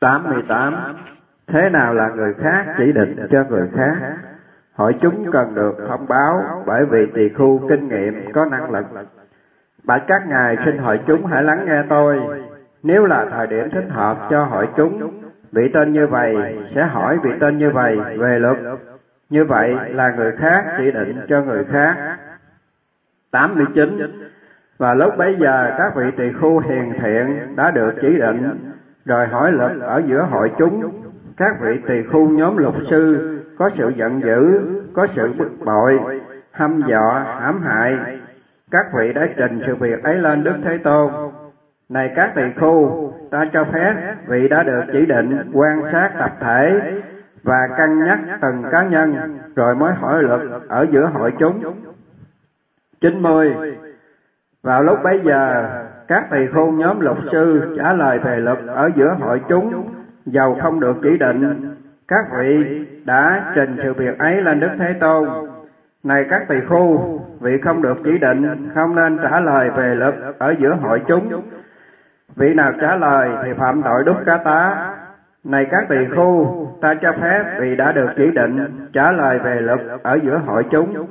88. Thế nào là người khác chỉ định cho người khác? Hội chúng cần được thông báo bởi vì tỳ khưu kinh nghiệm có năng lực. Bạch các ngài, xin hội chúng hãy lắng nghe tôi. Nếu là thời điểm thích hợp cho hội chúng, vị tên như vậy sẽ hỏi vị tên như vậy về luật. Như vậy là người khác chỉ định cho người khác. 89. Và lúc bấy giờ các vị tỳ khưu hiền thiện đã được chỉ định, rồi hỏi luật ở giữa hội chúng. Các vị tỳ khưu nhóm luật sư có sự giận dữ, có sự bực bội, hăm dọa, hãm hại. Các vị đã trình sự việc ấy lên Đức Thế Tôn. Này các tỳ khưu, ta cho phép vị đã được chỉ định quan sát tập thể và cân nhắc từng cá nhân, rồi mới hỏi luật ở giữa hội chúng. 90. Vào lúc bấy giờ, các tỳ khưu nhóm luật sư trả lời về luật ở giữa hội chúng, dầu không được chỉ định. Các vị đã trình sự việc ấy lên Đức Thế Tôn. Này các tỳ khưu, vị không được chỉ định, không nên trả lời về luật ở giữa hội chúng. Vị nào trả lời thì phạm tội đúc cá tá. Này các tỳ khưu, ta cho phép vị đã được chỉ định trả lời về luật ở giữa hội chúng.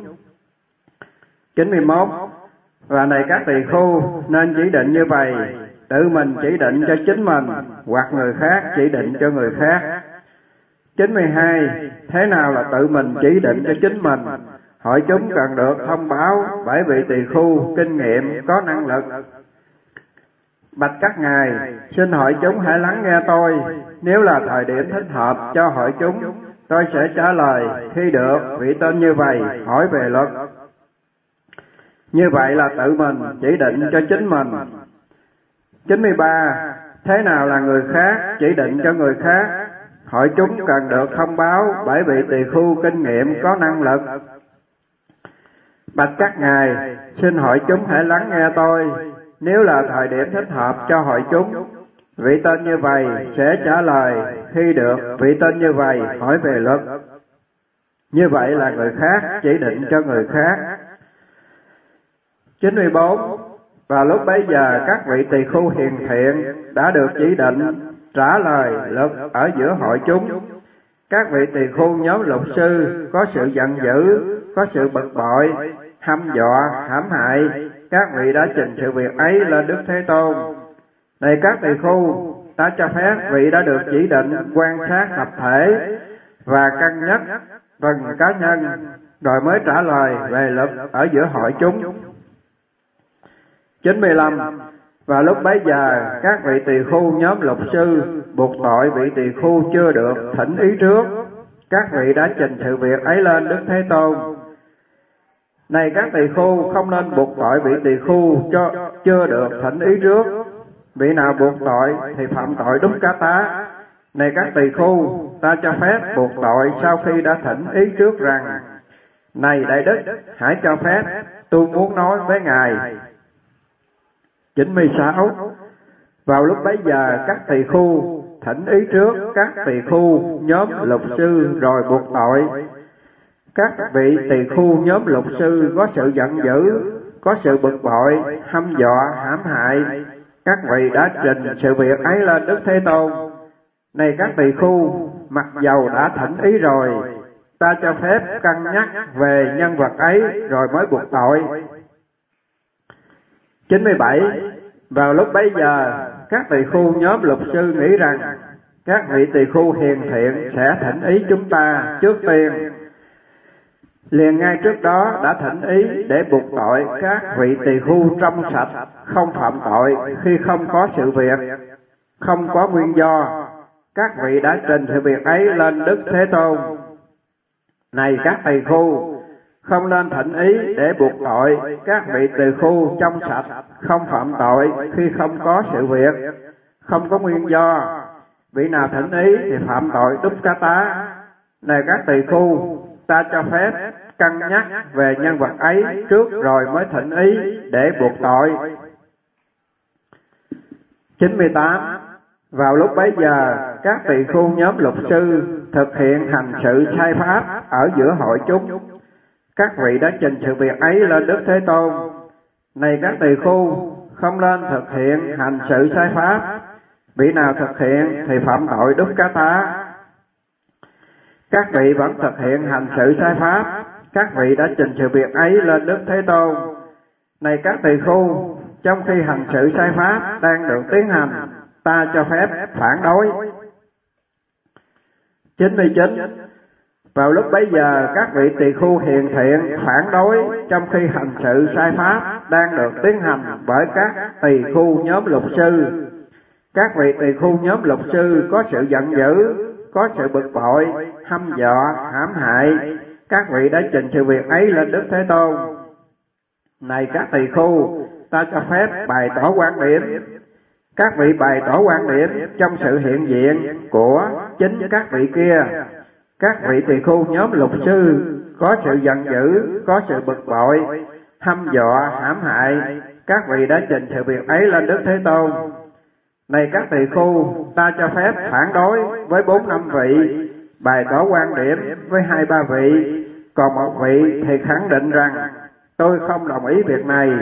91. Và này các tỳ khưu, nên chỉ định như vậy, tự mình chỉ định cho chính mình, hoặc người khác chỉ định cho người khác. 92. Thế nào là tự mình chỉ định cho chính mình? Hội chúng cần được thông báo bởi vị tỳ khưu kinh nghiệm có năng lực. Bạch các ngài, xin hội chúng hãy lắng nghe tôi. Nếu là thời điểm thích hợp cho hội chúng, tôi sẽ trả lời khi được vị tên như vậy hỏi về luật. Như vậy là tự mình chỉ định cho chính mình. 93. Thế nào là người khác chỉ định cho người khác? Hội chúng cần được thông báo bởi vị tỳ khưu kinh nghiệm có năng lực. Bạch các ngài, xin hội chúng hãy lắng nghe tôi. Nếu là thời điểm thích hợp cho hội chúng, vị tên như vậy sẽ trả lời khi được vị tên như vậy hỏi về luật. Như vậy là người khác chỉ định cho người khác. 94. Và lúc bấy giờ các vị tỳ khưu hiền thiện đã được chỉ định trả lời luật ở giữa hội chúng. Các vị tỳ khưu nhóm luật sư có sự giận dữ, có sự bực bội, hăm dọa, hãm hại. Các vị đã trình sự việc ấy lên Đức Thế Tôn. Này các tỳ khưu, ta cho phép vị đã được chỉ định quan sát tập thể và cân nhắc từng cá nhân, rồi mới trả lời về luật ở giữa hội chúng. 95. Và lúc bấy giờ các vị tỳ khưu nhóm luật sư buộc tội vị tỳ khưu chưa được thỉnh ý trước. Các vị đã trình sự việc ấy lên Đức Thế Tôn. Này các tỳ khưu, không nên buộc tội vị tỳ khưu cho chưa được thỉnh ý trước. Vị nào buộc tội thì phạm tội đúc cá tá. Này các tỳ khưu, ta cho phép buộc tội sau khi đã thỉnh ý trước rằng: Này đại đức, hãy cho phép tôi muốn nói với ngài. 96. Vào lúc bấy giờ các tỳ khưu thỉnh ý trước các tỳ khưu nhóm luật sư rồi buộc tội. Các vị tỳ khưu nhóm luật sư có sự giận dữ, có sự bực bội, hăm dọa, hãm hại. Các vị đã trình sự việc ấy lên Đức Thế Tôn. Này các tỳ khưu, mặc dầu đã thỉnh ý rồi, ta cho phép cân nhắc về nhân vật ấy rồi mới buộc tội. 97. Vào lúc bấy giờ, các tỳ khưu nhóm luật sư nghĩ rằng các vị tỳ khưu hiền thiện sẽ thỉnh ý chúng ta trước tiên. Liền ngay trước đó đã thỉnh ý để buộc tội các vị tỳ khưu trong sạch, không phạm tội khi không có sự việc, không có nguyên do. Các vị đã trình sự việc ấy lên Đức Thế Tôn. Này các tỳ khưu, không nên thỉnh ý để buộc tội các vị tỳ khưu trong sạch, không phạm tội khi không có sự việc, không có nguyên do. Vị nào thỉnh ý thì phạm tội đúc cá tá. Này các tỳ khưu, ta cho phép cân nhắc về nhân vật ấy trước rồi mới thỉnh ý để buộc tội. 98. Vào lúc bấy giờ, các tỳ khưu nhóm luật sư thực hiện hành sự sai pháp ở giữa hội chúng. Các vị đã trình sự việc ấy lên Đức Thế Tôn. Này các tỳ khưu, không nên thực hiện hành sự sai pháp. Vị nào thực hiện thì phạm tội đúc cá tá. Các vị vẫn thực hiện hành sự sai pháp, các vị đã trình sự việc ấy lên Đức Thế Tôn. Này các tỳ khưu, trong khi hành sự sai pháp đang được tiến hành, ta cho phép phản đối. 99. Vào lúc bấy giờ, các vị tỳ khưu hiền thiện phản đối trong khi hành sự sai pháp đang được tiến hành bởi các tỳ khưu nhóm lục sư. Các vị tỳ khưu nhóm lục sư có sự giận dữ, có sự bực bội, hăm dọa, hãm hại. Các vị đã trình sự việc ấy lên Đức Thế Tôn. Này các tỳ khưu, ta cho phép bày tỏ quan điểm. Các vị bày tỏ quan điểm trong sự hiện diện của chính các vị kia. Các vị tỳ khưu nhóm lục sư có sự giận dữ, có sự bực bội, hăm dọa, hãm hại. Các vị đã trình sự việc ấy lên Đức Thế Tôn. Này các tỳ khưu, ta cho phép phản đối với 4-5 vị, bày tỏ quan điểm với 2-3 vị, còn một vị thì khẳng định rằng tôi không đồng ý việc này.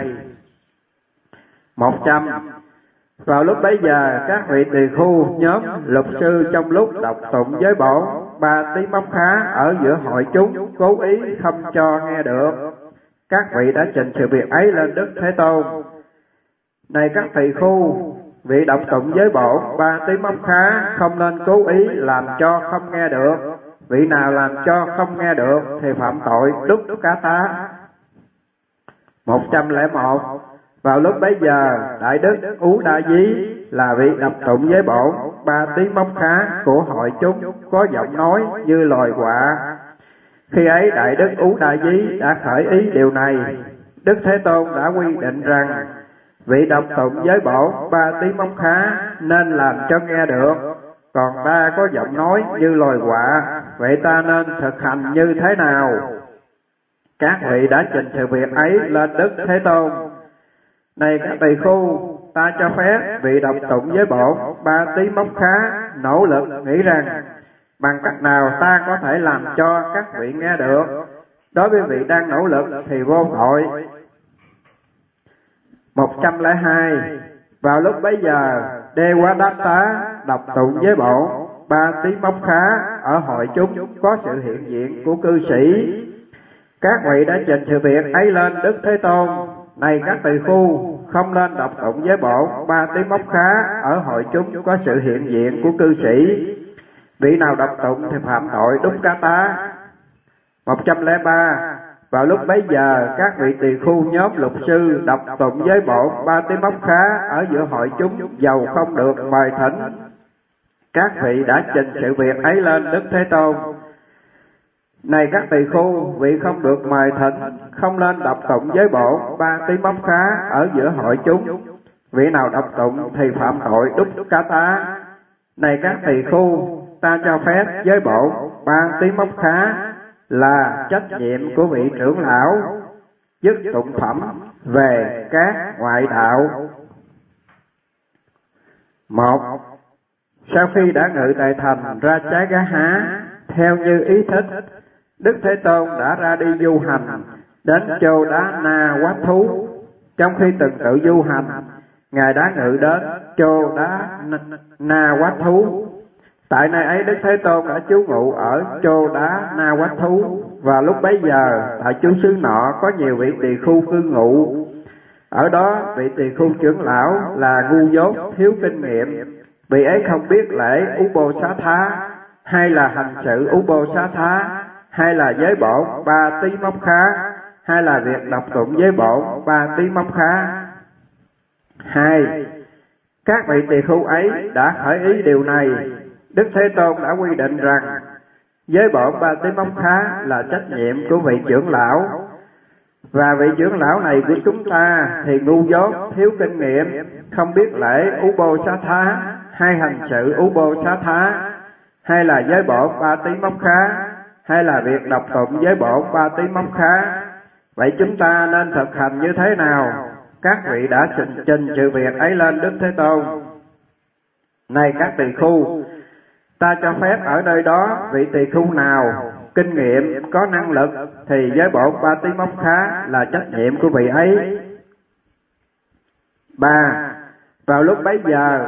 100. Vào lúc bấy giờ, các vị tỳ khưu nhóm lục sư trong lúc đọc tụng giới bổn 3 tí móc khá ở giữa hội chúng cố ý không cho nghe được. Các vị đã trình sự việc ấy lên Đức Thế Tôn. Này các tỳ khưu, vị đọc tụng giới bổn 3 tí móc khá không nên cố ý làm cho không nghe được. Vị nào làm cho không nghe được thì phạm tội đúc cá tá. 101. Vào lúc bấy giờ, Đại Đức Ú Đa Dí là vị đọc tụng giới bổn 3 tí móc khá của hội chúng có giọng nói như loài quạ. Khi ấy Đại Đức Ú Đa Dí đã khởi ý điều này. Đức Thế Tôn đã quy định rằng vị đọc tụng giới bổn 3 tí móc khá nên làm cho nghe được, còn ta có giọng nói như loài quạ, vậy ta nên thực hành như thế nào? Các vị đã trình sự việc ấy lên Đức Thế Tôn. Này các tỳ khưu, ta cho phép vị đọc tụng giới bổn 3 tí móc khá nỗ lực nghĩ rằng bằng cách nào ta có thể làm cho các vị nghe được. Đối với vị đang nỗ lực thì vô tội. 102. Vào lúc bấy giờ, Đê Quá Đáp Tá đọc tụng giới bổn 3 tí móc khá ở hội chúng có sự hiện diện của cư sĩ. Các vị đã trình sự việc ấy lên Đức Thế Tôn. Này các tỳ khưu, không nên đọc tụng giới bổn 3 tí móc khá ở hội chúng có sự hiện diện của cư sĩ. Vị nào đọc tụng thì phạm tội đúc cá tá. 103. Vào lúc bấy giờ, các vị tỳ khưu nhóm lục sư đọc tụng giới bổn 3 tí móc khá ở giữa hội chúng dầu không được mời thỉnh. Các vị đã trình sự việc ấy lên Đức Thế Tôn. Này các tỳ khưu, vị không được mời thỉnh, không nên đọc tụng giới bổn 3 tí móc khá ở giữa hội chúng. Vị nào đọc tụng thì phạm tội đúc cá tá. Này các tỳ khưu, ta cho phép giới bổn 3 tí móc khá là trách nhiệm của vị trưởng lão, dứt tụng phẩm về các ngoại đạo. 1. Sau khi đã ngự tại thành ra trái Gá Há, theo như ý thích, Đức Thế Tôn đã ra đi du hành đến châu Đá Na Quát Thú. Trong khi từng tự du hành, Ngài đã ngự đến châu Đá Na Quát Thú. Tại nơi ấy Đức Thế Tôn đã trú ngụ ở châu Đá Na Quát Thú, và lúc bấy giờ tại chốn xứ nọ có nhiều vị tỳ khưu cư ngụ. Ở đó vị tỳ khưu trưởng lão là ngu dốt thiếu kinh nghiệm, vị ấy không biết lễ Ú Bô Xá Thá, hay là hành sự Ú Bô Xá Thá, hay là giới bổn 3 tí móc khá, hay là việc đọc tụng giới bổn 3 tí móc khá. 2. Các vị tỳ khưu ấy đã khởi ý điều này. Đức Thế Tôn đã quy định rằng giới bổn 3 tí móc khá là trách nhiệm của vị trưởng lão, và vị trưởng lão này của chúng ta thì ngu dốt thiếu kinh nghiệm, không biết lễ Ú Bô Xá Thá, hay hành sự Ú Bô Xá Thá, hay là giới bổn 3 tí móc khá, hay là việc đọc tụng giới bổn 3 tí móc khá. Vậy chúng ta nên thực hành như thế nào? Các vị đã trình sự việc ấy lên Đức Thế Tôn. Này các tỳ khưu, ta cho phép ở nơi đó vị tỳ khưu nào kinh nghiệm, có năng lực thì giới bổn 3 tí móc khá là trách nhiệm của vị ấy. 3. Vào lúc bấy giờ,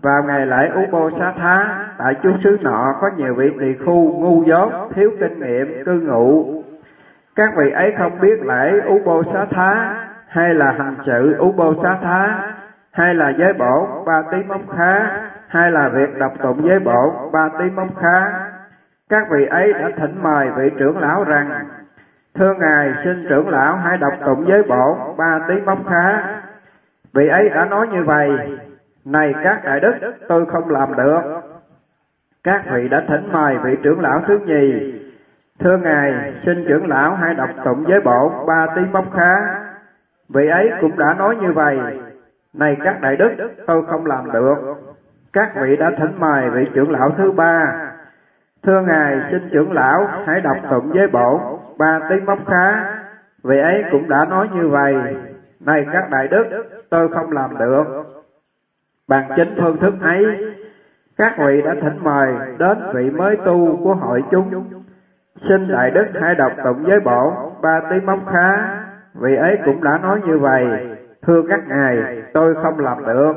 vào ngày lễ Ubosatha, tại chú xứ nọ có nhiều vị tỳ khu ngu dốt, thiếu kinh nghiệm, cư ngụ. Các vị ấy không biết lễ Ubosatha, hay là hành sự Ubosatha, hay là giới bổn Ba Tí Mốc Khá, hay là việc đọc tụng giới bổn Ba Tí Mốc Khá. Các vị ấy đã thỉnh mời vị trưởng lão rằng: thưa ngài, xin trưởng lão hãy đọc tụng giới bổn Ba Tí Mốc Khá. Vị ấy đã nói như vậy: này các đại đức, tôi không làm được. Các vị đã thỉnh mời vị trưởng lão thứ nhì: thưa ngài, xin trưởng lão hãy đọc tụng giới bổn Ba Tí Mốc Khá. Vị ấy cũng đã nói như vậy: này các đại đức, tôi không làm được. Các vị đã thỉnh mời vị trưởng lão thứ ba: thưa ngài, xin trưởng lão hãy đọc tụng giới bổn Ba Tí Mốc Khá. Vị ấy cũng đã nói như vậy: này các đại đức, tôi không làm được. Bằng chính phương thức ấy, các vị đã thỉnh mời đến vị mới tu của hội chúng: xin đại đức hãy đọc tụng giới bổn Ba Tí Mốc Khá. Vị ấy cũng đã nói như vậy: thưa các ngài, tôi không làm được.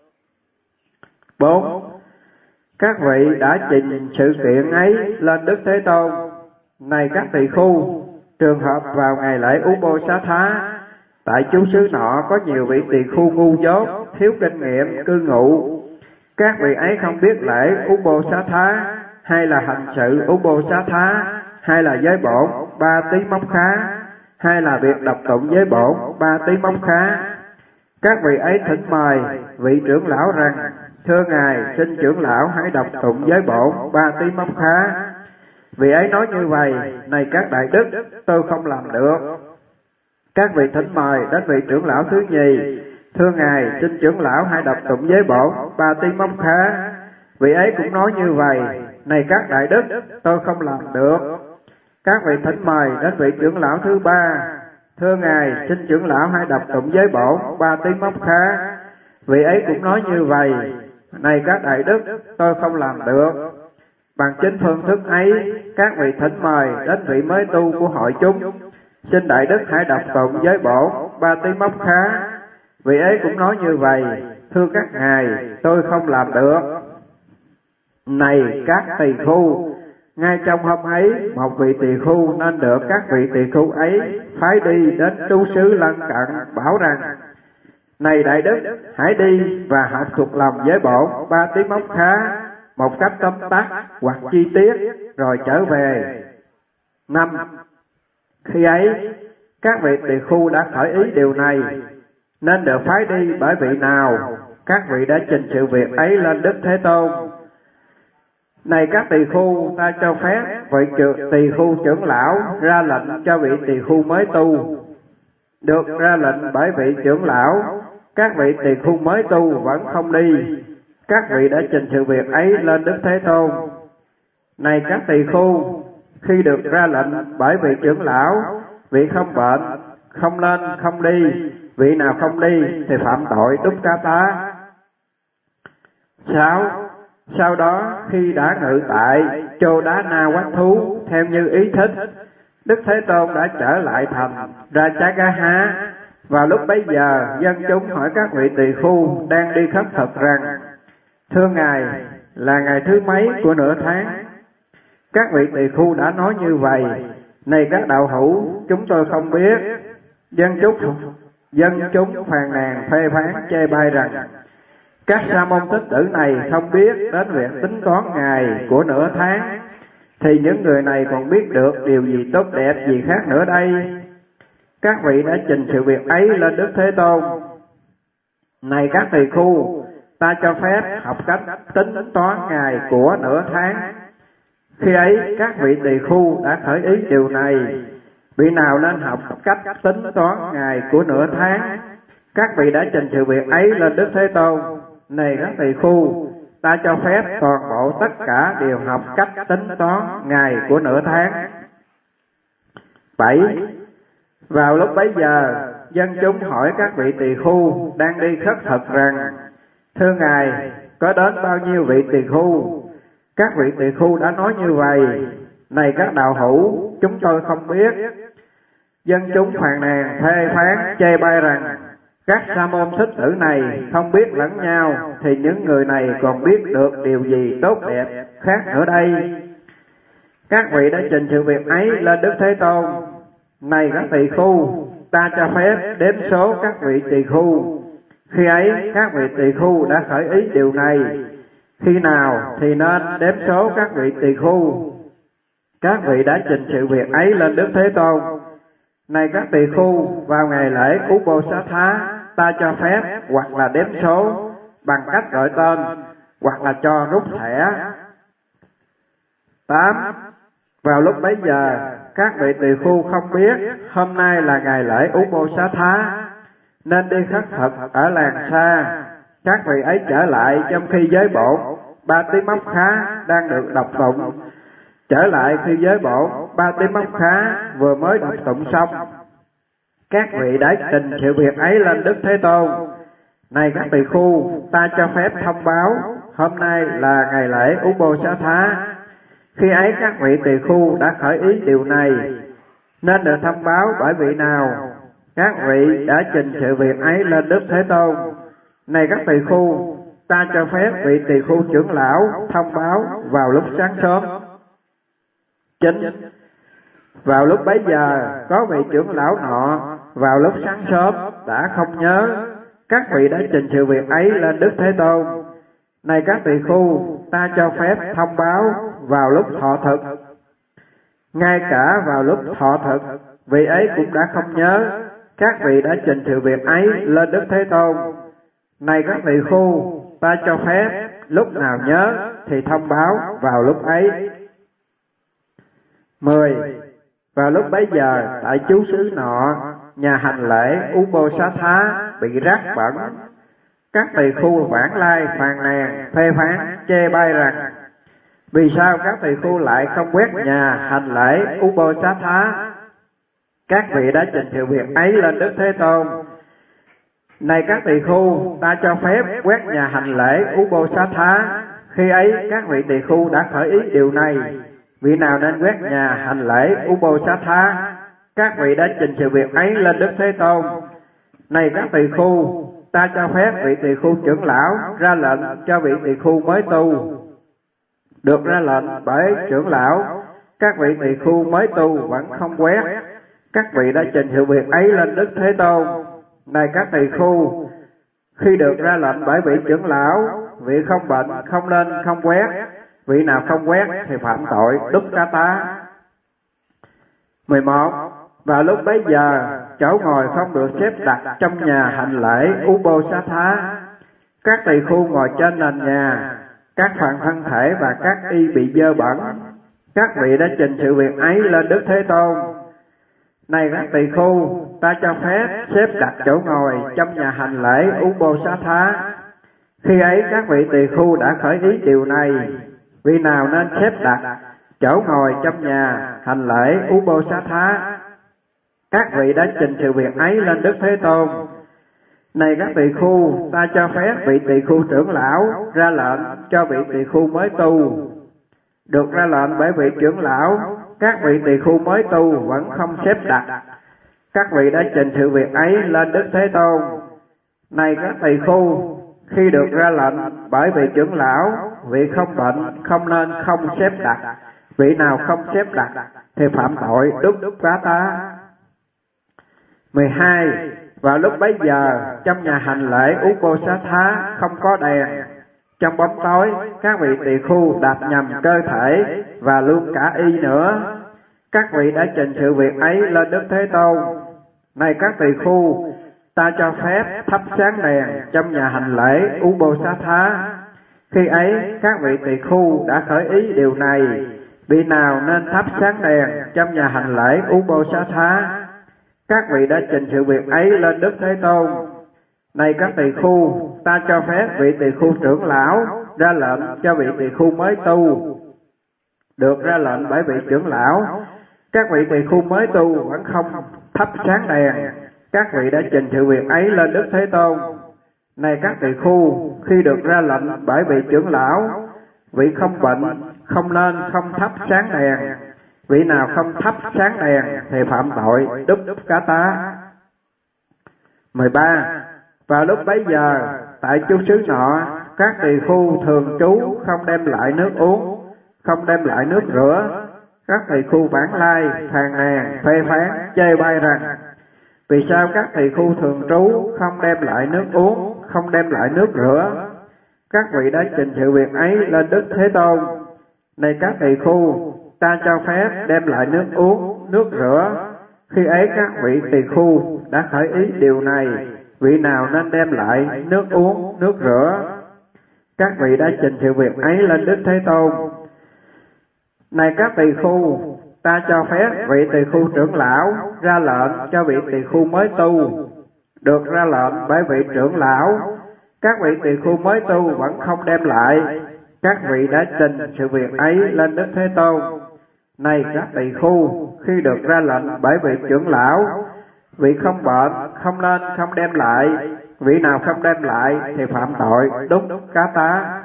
4. Các vị đã trình sự kiện ấy lên Đức Thế Tôn: này các tỳ khu, trường hợp vào ngày lễ Ubosatha, tại chú xứ nọ có nhiều vị tỳ khu ngu dốt, thiếu kinh nghiệm, cư ngụ. Các vị ấy không biết lễ Ubosatha, hay là hành sự Ubosatha, hay là giới bổn Ba Tí Mốc Khá, hay là việc đọc tụng giới bổn Ba Tí Mốc Khá. Các vị ấy thỉnh mời vị trưởng lão rằng: thưa ngài, xin trưởng lão hãy đọc tụng giới bổn Ba Tí Mốc Khá. Vị ấy nói như vậy: này các đại đức, tôi không làm được. Các vị thỉnh mời đến vị trưởng lão thứ nhì: thưa ngài, xin trưởng lão hãy đọc tụng giới bổn Ba Tí Mốc Khá. Vị ấy cũng nói như vậy: này các đại đức, tôi không làm được. Các vị thỉnh mời đến vị trưởng lão thứ ba: thưa ngài, xin trưởng lão hãy đọc tụng giới bổn Ba Tí Mốc Khá. Vị ấy cũng nói như vậy: này các đại đức, tôi không làm được. Bằng chính phương thức ấy, các vị thỉnh mời đến vị mới tu của hội chúng: xin đại đức hãy đọc tụng giới bổn Ba Tí Mốc Khá. Vị ấy cũng nói như vậy: thưa các ngài, tôi không làm được. Này các tỳ khu, ngay trong hôm ấy, một vị tỳ khu nên được các vị tỳ khu ấy phái đi đến trú xứ lân cận, bảo rằng: này đại đức, hãy đi và học thuộc lòng giới bổn Ba Tí Mốc Khá một cách tóm tắt hoặc chi tiết, rồi trở về. 5. Khi ấy, các vị tỳ khu đã khởi ý điều này, nên được phái đi bởi vị nào, các vị đã trình sự việc ấy lên Đức Thế Tôn: này các tỳ khu, ta cho phép vị tỳ khu trưởng lão ra lệnh cho vị tỳ khu mới tu. Được ra lệnh bởi vị trưởng lão, các vị tỳ khu mới tu vẫn không đi. Các vị đã trình sự việc ấy lên Đức Thế Tôn: này các tỳ khu, khi được ra lệnh bởi vị trưởng lão, vị không bệnh, không nên không đi. Vị nào không đi thì phạm tội đúc cá tá. 6. Sau đó, khi đã ngự tại Chô Đá Na Quát Thú theo như ý thích, Đức Thế Tôn đã trở lại thành Rajagaha. Vào lúc bấy giờ, dân chúng hỏi các vị tỳ khu đang đi khất thực rằng: thưa ngài, là ngày thứ mấy của nửa tháng? Các vị tỳ khu đã nói như vậy: này các đạo hữu, chúng tôi không biết. Dân chúng phàn nàn phê phán chê bai rằng: các sa môn thích tử này không biết đến việc tính toán ngày của nửa tháng, thì những người này còn biết được điều gì tốt đẹp gì khác nữa đây? Các vị đã trình sự việc ấy lên Đức Thế Tôn: này các tỳ khu, ta cho phép học cách tính toán ngày của nửa tháng. Khi ấy, các vị tỳ khu đã khởi ý điều này: vị nào nên học cách tính toán ngày của nửa tháng? Các vị đã trình sự việc ấy lên Đức Thế Tôn: này các tỳ khu, ta cho phép toàn bộ tất cả đều học cách tính toán ngày của nửa tháng. 7. Vào lúc bấy giờ, dân chúng hỏi các vị tỳ khu đang đi khất thực rằng: thưa ngài, có đến bao nhiêu vị tỳ khu? Các vị tỳ khu đã nói như vậy: này các đạo hữu, chúng tôi không biết. Dân chúng phàn nàn phê phán chê bai rằng: Các sa môn thích tử này không biết lẫn nhau, thì những người này còn biết được điều gì tốt đẹp khác nữa đây? Các vị đã trình sự việc ấy lên Đức Thế Tôn. Này các tỳ khu, ta cho phép đếm số các vị tỳ khu. Khi ấy các vị tỳ khu đã khởi ý điều này. Khi nào thì nên đếm số các vị tỳ khu? Các vị đã trình sự việc ấy lên Đức Thế Tôn. Này các tỳ khu, vào ngày lễ Ubosatha, ta cho phép hoặc là đếm số bằng cách gọi tên, hoặc là cho rút thẻ. 8. Vào lúc bấy giờ, các vị tỳ khu không biết hôm nay là ngày lễ Ubosatha, nên đi khất thực ở làng xa. Các vị ấy trở lại trong khi giới bổn Ba Tí Móc Khá đang được đọc tụng. Trở lại khi giới bổn Ba Tí Móc Khá vừa mới đọc tụng xong. Các vị đã trình sự việc ấy lên Đức Thế Tôn. Này các tỳ khu, ta cho phép thông báo hôm nay là ngày lễ Ubosatha. Khi ấy các vị tỳ khu đã khởi ý điều này, nên được thông báo bởi vị nào? Các vị đã trình sự việc ấy lên Đức Thế Tôn. Này các tỳ khu, ta cho phép vị tỳ khu trưởng lão thông báo vào lúc sáng sớm. 9. Vào lúc bấy giờ, có vị trưởng lão nọ vào lúc sáng sớm đã không nhớ. Các vị đã trình sự việc ấy lên Đức Thế Tôn. Này các tỳ khu, ta cho phép thông báo vào lúc thọ thực. Ngay cả vào lúc thọ thực, vị ấy cũng đã không nhớ. Các vị đã trình sự việc ấy lên Đức Thế Tôn. Này các tỳ khu, ta cho phép lúc nào nhớ thì thông báo vào lúc ấy. 10. Vào lúc bấy giờ, tại chú xứ nọ, nhà hành lễ Ubosatha bị rác bẩn. Các tỳ khu vãng lai phàn nàn, phê phán, chê bai rằng: vì sao các tỳ khu lại không quét nhà hành lễ Ubosatha? Các vị đã trình sự việc ấy lên Đức Thế Tôn. Này các tỳ khu, ta cho phép quét nhà hành lễ Ubosatha. Khi ấy các vị tỳ khu đã khởi ý điều này. Vị nào nên quét nhà hành lễ Ubosatha? Các vị đã trình sự việc ấy lên Đức Thế Tôn. Này các tỳ khu, ta cho phép vị tỳ khu trưởng lão ra lệnh cho vị tỳ khu mới tu. Được ra lệnh bởi trưởng lão, các vị tỳ khu mới tu vẫn không quét. Các vị đã trình sự việc ấy lên Đức Thế Tôn. Này các tỳ khu, khi được ra lệnh bởi vị trưởng lão, vị không bệnh không nên không quét. Vị nào không quét thì phạm tội đúc cá tá. 11. Vào lúc bấy giờ, chỗ ngồi không được xếp đặt trong nhà hành lễ Ubosatha. Các tỳ khu ngồi trên nền nhà, các phần thân thể và các y bị dơ bẩn. Các vị đã trình sự việc ấy lên Đức Thế Tôn. Này các tỳ khu, ta cho phép xếp đặt chỗ ngồi trong nhà hành lễ Ubosatha. Khi ấy các vị tỳ khu đã khởi ý điều này. Vị nào nên xếp đặt chỗ ngồi trong nhà hành lễ Ubosatha? Các vị đã trình sự việc ấy lên Đức Thế Tôn. Này các tỳ khu, ta cho phép vị tỳ khu trưởng lão ra lệnh cho vị tỳ khu mới tu. Được ra lệnh bởi vị trưởng lão, các vị tỳ khu mới tu vẫn không xếp đặt. Các vị đã trình sự việc ấy lên Đức Thế Tôn. Này các tỳ khu, khi được ra lệnh bởi vị trưởng lão, vị không bệnh không nên không xếp đặt. Vị nào không xếp đặt thì phạm tội đúc cá tá. 12. Vào lúc bấy giờ, trong nhà hành lễ Ubosatha không có đèn. Trong bóng tối, các vị tỳ khu đạp nhầm cơ thể và luôn cả y nữa. Các vị đã trình sự việc ấy lên Đức Thế Tôn. Này các tỳ khu, ta cho phép thắp sáng đèn trong nhà hành lễ Ubosatha. Khi ấy, các vị tỳ khu đã khởi ý điều này. Vị nào nên thắp sáng đèn trong nhà hành lễ Ubosatha? Các vị đã trình sự việc ấy lên Đức Thế Tôn. Này các tỳ khu, ta cho phép vị tỳ khu trưởng lão ra lệnh cho vị tỳ khu mới tu. Được ra lệnh bởi vị trưởng lão, các vị tỳ khu mới tu vẫn không thắp sáng đèn. Các vị đã trình sự việc ấy lên Đức Thế Tôn. Này các tỳ khu, khi được ra lệnh bởi vị trưởng lão, vị không bệnh không nên không thắp sáng đèn. Vị nào không thắp sáng đèn thì phạm tội đúc cá tá. 13. Vào lúc bấy giờ, tại chú xứ nọ, các tỳ khu thường trú không đem lại nước uống, không đem lại nước rửa. Các tỳ khu vãng lai, phàn nàn, phê phán, chê bai rằng: vì sao các tỳ khu thường trú không đem lại nước uống, không đem lại nước rửa? Các vị đã trình sự việc ấy lên Đức Thế Tôn. Này các tỳ khu, ta cho phép đem lại nước uống, nước rửa. Khi ấy các vị tỳ khu đã khởi ý điều này, vị nào nên đem lại nước uống, nước rửa? Các vị đã trình sự việc ấy lên Đức Thế Tôn. Này các tỳ khu, ta cho phép vị tỳ khu trưởng lão ra lệnh cho vị tỳ khu mới tu. Được ra lệnh bởi vị trưởng lão, các vị tỳ khu mới tu vẫn không đem lại. Các vị đã trình sự việc ấy lên Đức Thế Tôn. Này các tỳ khu, khi được ra lệnh bởi vị trưởng lão, vị không bệnh không nên không đem lại. Vị nào không đem lại thì phạm tội đúc cá tá.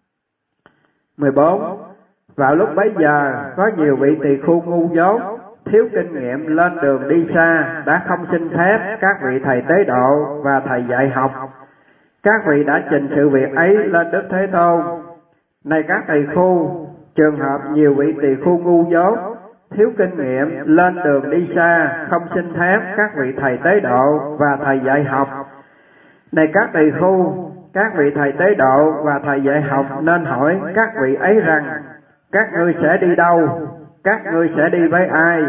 14. Vào lúc bấy giờ, có nhiều vị tỳ khu ngu dốt, thiếu kinh nghiệm lên đường đi xa, đã không xin phép các vị thầy tế độ và thầy dạy học. Các vị đã trình sự việc ấy lên Đức Thế Tôn. Này các tỳ khu, trường hợp nhiều vị tỳ khu ngu dốt, thiếu kinh nghiệm lên đường đi xa, không xin phép các vị thầy tế độ và thầy dạy học. Này các tỳ khu, các vị thầy tế độ và thầy dạy học nên hỏi các vị ấy rằng: các ngươi sẽ đi đâu? Các ngươi sẽ đi với ai?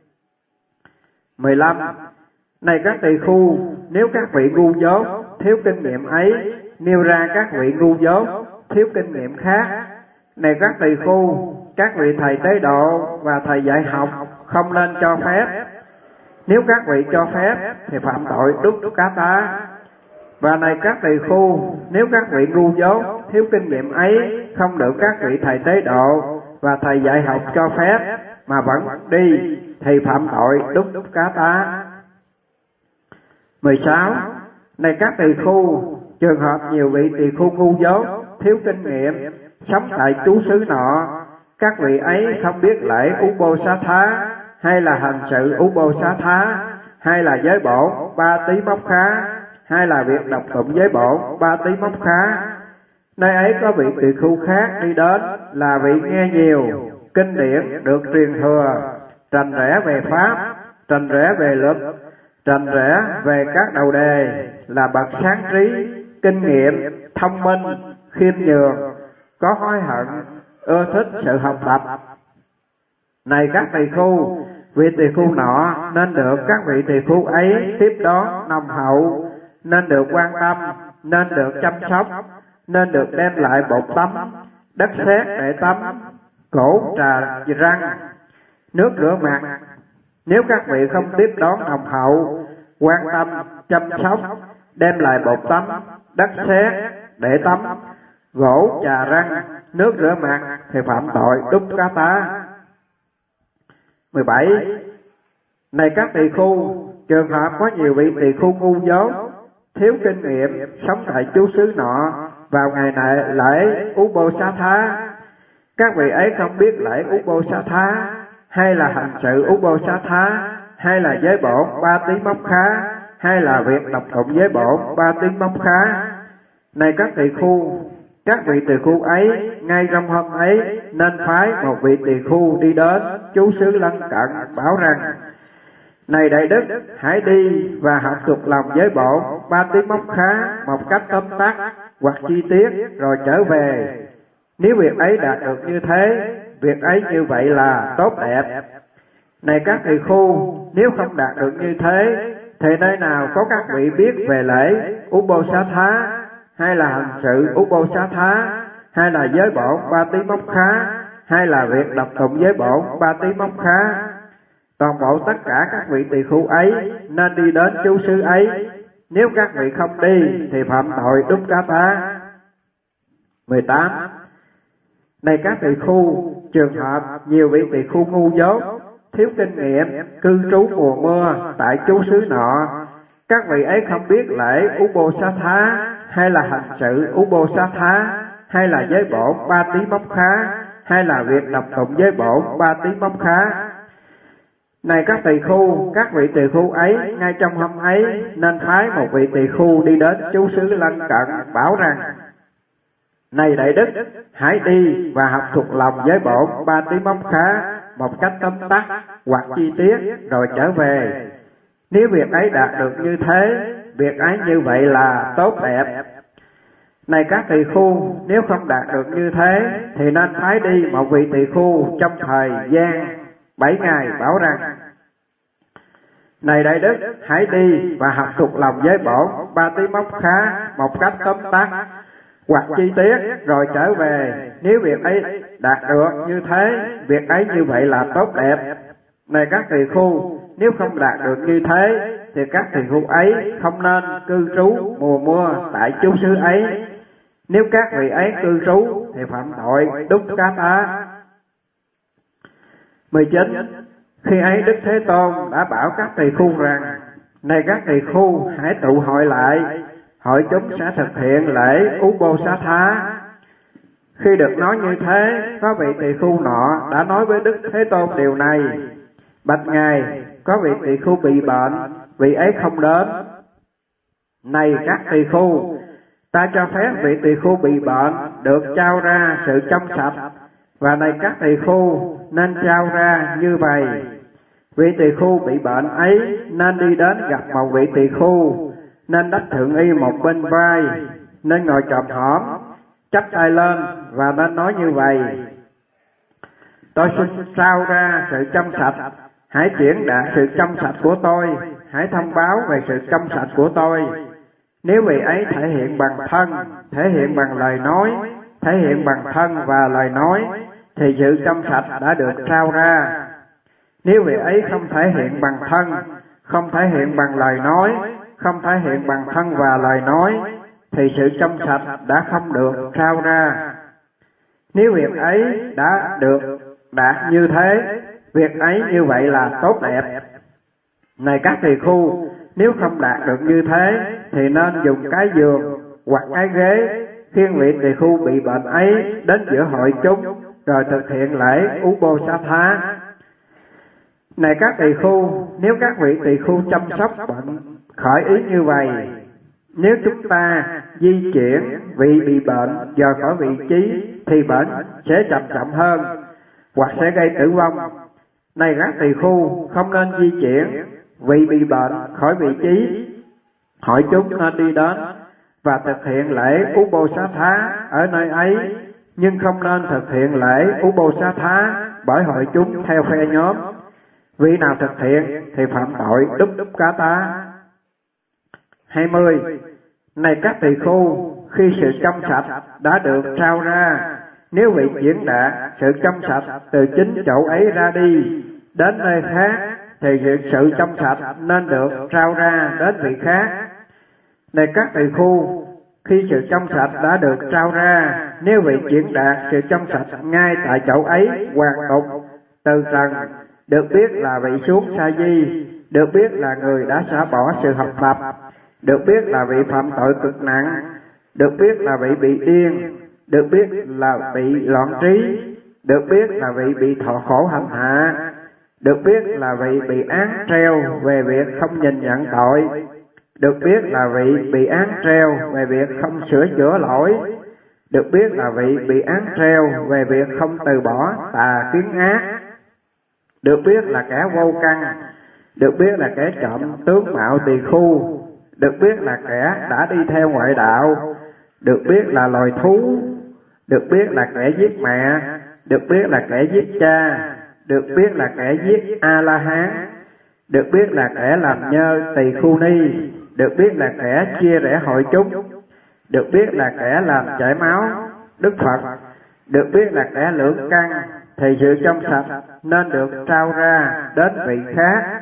15. Này các tỳ khu, nếu các vị ngu dốt, thiếu kinh nghiệm ấy, nêu ra các vị ngu dốt, thiếu kinh nghiệm khác. Này các tỳ khu, các vị thầy tế độ và thầy dạy học không nên cho phép. Nếu các vị cho phép thì phạm tội đúc cá tá. Và này các tỳ khu, nếu các vị ngu dốt, thiếu kinh nghiệm ấy, không được các vị thầy tế độ và thầy dạy học cho phép mà vẫn đi thì phạm tội đúc cá tá. 16. Này các tỳ khu, trường hợp nhiều vị tỳ khu ngu dốt, thiếu kinh nghiệm, sống tại chú xứ nọ, các vị ấy không biết lễ Ubosatha, hay là hành sự Ubosatha, hay là giới bổn ba tí móc khá, hay là việc đọc tụng giới bổn ba tí móc khá. Nơi ấy có vị tỳ khu khác đi đến, là vị nghe nhiều kinh điển được truyền thừa, rành rẽ về pháp, rành rẽ về luật, rành rẽ về các đầu đề, là bậc sáng trí, kinh nghiệm, thông minh, khiêm nhường, có hối hận, ưa thích sự học tập. Này các tỳ khu, vị tỳ khu nọ nên được các vị tỳ khu ấy tiếp đón nồng hậu, nên được quan tâm, nên được chăm sóc, nên được đem lại bột tắm, đất sét để tắm, cổ trà răng, nước rửa mặt. Nếu các vị không tiếp đón nồng hậu, quan tâm, chăm sóc, đem lại bột tắm, đất sét để tắm, gỗ trà răng, nước rửa mặt thì phạm tội đúc cá tá. 17. Này các tỳ khu, trường hợp có nhiều vị tỳ khu ngu dốt, thiếu kinh nghiệm, sống tại chú xứ nọ, vào ngày này lễ Ubosatha, các vị ấy không biết lễ Ubosatha, hay là hành sự Ubosatha, hay là giới bổn ba tí móc khá, hay là việc đọc tụng giới bổn ba tí móc khá. Này các tỳ khu, các vị tỳ khu ấy ngay trong hôm ấy nên phái một vị tỳ khu đi đến chú xứ lân cận, bảo rằng: này đại đức, hãy đi và học thuộc lòng giới bổn ba tí móc khá một cách tóm tắt hoặc chi tiết rồi trở về. Nếu việc ấy đạt được như thế, việc ấy như vậy là tốt đẹp. Này các tỳ khu, nếu không đạt được như thế, thì nơi nào có các vị biết về lễ Ubosatha, hay là hành sự Ubosatha, hay là giới bổn ba tí móc khá, hay là việc đọc tụng giới bổn ba tí móc khá, toàn bộ tất cả các vị tỳ khu ấy nên đi đến chú xứ ấy. Nếu các vị không đi thì phạm tội đúc cá tá. 18. Này các tỳ khu, trường hợp nhiều vị tỳ khu ngu dốt, thiếu kinh nghiệm, cư trú mùa mưa tại chú xứ nọ, các vị ấy không biết lễ Ubosatha, hay là hành sự Ubosatha, hay là giới bổn ba tí móc khá, hay là việc đọc tụng giới bổn ba tí móc khá. Này các tỳ khu, trường hợp nhiều vị tỳ khu ngu dốt, thiếu kinh nghiệm, cư trú mùa mưa tại chú xứ nọ, các vị ấy không biết lễ Ubosatha, hay là hành sự Ubosatha, hay là giới bổn ba tí móc khá, hay là việc đọc tụng giới bổn ba tí móc khá. 19. Này các tỳ khu, các vị tỳ khu ấy ngay trong hôm ấy nên phái một vị tỳ khu đi đến chú xứ lân cận, bảo rằng: Này đại đức, hãy đi và học thuộc lòng với bổn Ba Tí Móc Khá một cách tóm tắt hoặc chi tiết rồi trở về. Nếu việc ấy đạt được như thế, việc ấy như vậy là tốt đẹp. Này các tỳ khu, nếu không đạt được như thế thì nên phái đi một vị tỳ khu trong thời gian 7 ngày, bảo rằng: Này đại đức, hãy đi và học thuộc lòng với bổn Ba Tí Móc Khá một cách tóm tắt hoặc chi tiết rồi trở về. Nếu việc ấy đạt được như thế, việc ấy như vậy là tốt đẹp. Này các tỳ khu, nếu không đạt được như thế thì các tỳ khu ấy không nên cư trú mùa mưa tại chú xứ ấy. Nếu các vị ấy cư trú thì phạm tội đúc cá tá. 19. Khi ấy Đức Thế Tôn đã bảo các tỳ khu rằng: Này các tỳ khu, hãy tụ hội lại, hội chúng sẽ thực hiện lễ Ubosatha. Khi được nói như thế, có vị tỳ khu nọ đã nói với Đức Thế Tôn điều này: Bạch Ngài, có vị tỳ khu bị bệnh, vị ấy không đến. Này các tỳ khu, ta cho phép vị tỳ khu bị bệnh được trao ra sự trong sạch, và này các tỳ khu nên trao ra như vậy. Vị tỳ khu bị bệnh ấy nên đi đến gặp một vị tỳ khu, nên đắp thượng y một bên vai, nên ngồi chồm hổm, chắp tay lên và nên nói như vậy: Tôi xin trao ra sự trong sạch, hãy chuyển đạt sự trong sạch của tôi, hãy thông báo về sự trong sạch của tôi. Nếu vị ấy thể hiện bằng thân, thể hiện bằng lời nói, thể hiện bằng thân và lời nói, thì sự trong sạch đã được trao ra. Nếu vị ấy không thể hiện bằng thân, không thể hiện bằng lời nói, không thể hiện bằng thân và lời nói, thì sự trong sạch đã không được trao ra. Nếu việc ấy đã được đạt như thế, việc ấy như vậy là tốt đẹp. Này các tỳ khu, nếu không đạt được như thế thì nên dùng cái giường hoặc cái ghế khiêng vị tỳ khu bị bệnh ấy đến giữa hội chúng rồi thực hiện lễ Ubosatha. Này các tỳ khu, nếu các vị tỳ khu chăm sóc bệnh khỏi ý như vậy, nếu chúng ta di chuyển vị bị bệnh rời khỏi vị trí thì bệnh sẽ chậm hơn hoặc sẽ gây tử vong. Này các tỳ khu, không nên di chuyển vị bị bệnh khỏi vị trí, hội chúng nên đi đến và thực hiện lễ Ubosatha ở nơi ấy, nhưng không nên thực hiện lễ Ubosatha bởi hội chúng theo phe nhóm. Vị nào thực hiện thì phạm tội đúc cá tá. 20. Này các tỳ khu, khi sự trong sạch đã được trao ra, nếu vị chuyển đạt sự trong sạch từ chính chỗ ấy ra đi đến nơi khác, thì sự trong sạch nên được trao ra đến vị khác. Này các tỳ khu, khi sự trong sạch đã được trao ra, nếu vị chuyển đạt sự trong sạch ngay tại chỗ ấy hoàn tục từ trần, được biết là vị xuống sa di, được biết là người đã xả bỏ sự học tập, được biết là vị phạm tội cực nặng, được biết là vị bị điên, được biết là vị loạn trí, được biết là vị bị thọ khổ hành hạ, được biết là vị bị án treo về việc không nhìn nhận tội, được biết là vị bị án treo về việc không sửa chữa lỗi, được biết là vị bị án treo về việc không từ bỏ tà kiến ác, được biết là kẻ vô căn, được biết là kẻ trộm tướng mạo tỳ khu, được biết là kẻ đã đi theo ngoại đạo, được biết là loài thú, được biết là kẻ giết mẹ, được biết là kẻ giết cha, được biết là kẻ giết A-la-hán, được biết là kẻ làm nhơ tỳ khu ni, được biết là kẻ chia rẽ hội chúng, được biết là kẻ làm chảy máu Đức Phật, được biết là kẻ lưỡng căn, thì sự trong sạch nên được trao ra đến vị khác.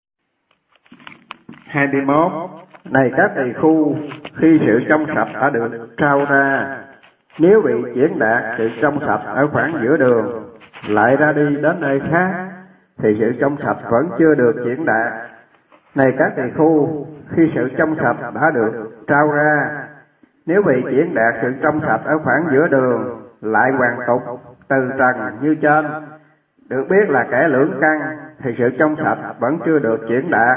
21. Này các tỳ khu, khi sự trong sạch đã được trao ra, nếu vị chuyển đạt sự trong sạch ở khoảng giữa đường lại ra đi đến nơi khác, thì sự trong sạch vẫn chưa được chuyển đạt. Này các tỳ khu, khi sự trong sạch đã được trao ra, nếu vị chuyển đạt sự trong sạch ở khoảng giữa đường lại hoàn tục từ trần như trên, được biết là kẻ lưỡng căn, thì sự trong sạch vẫn chưa được chuyển đạt.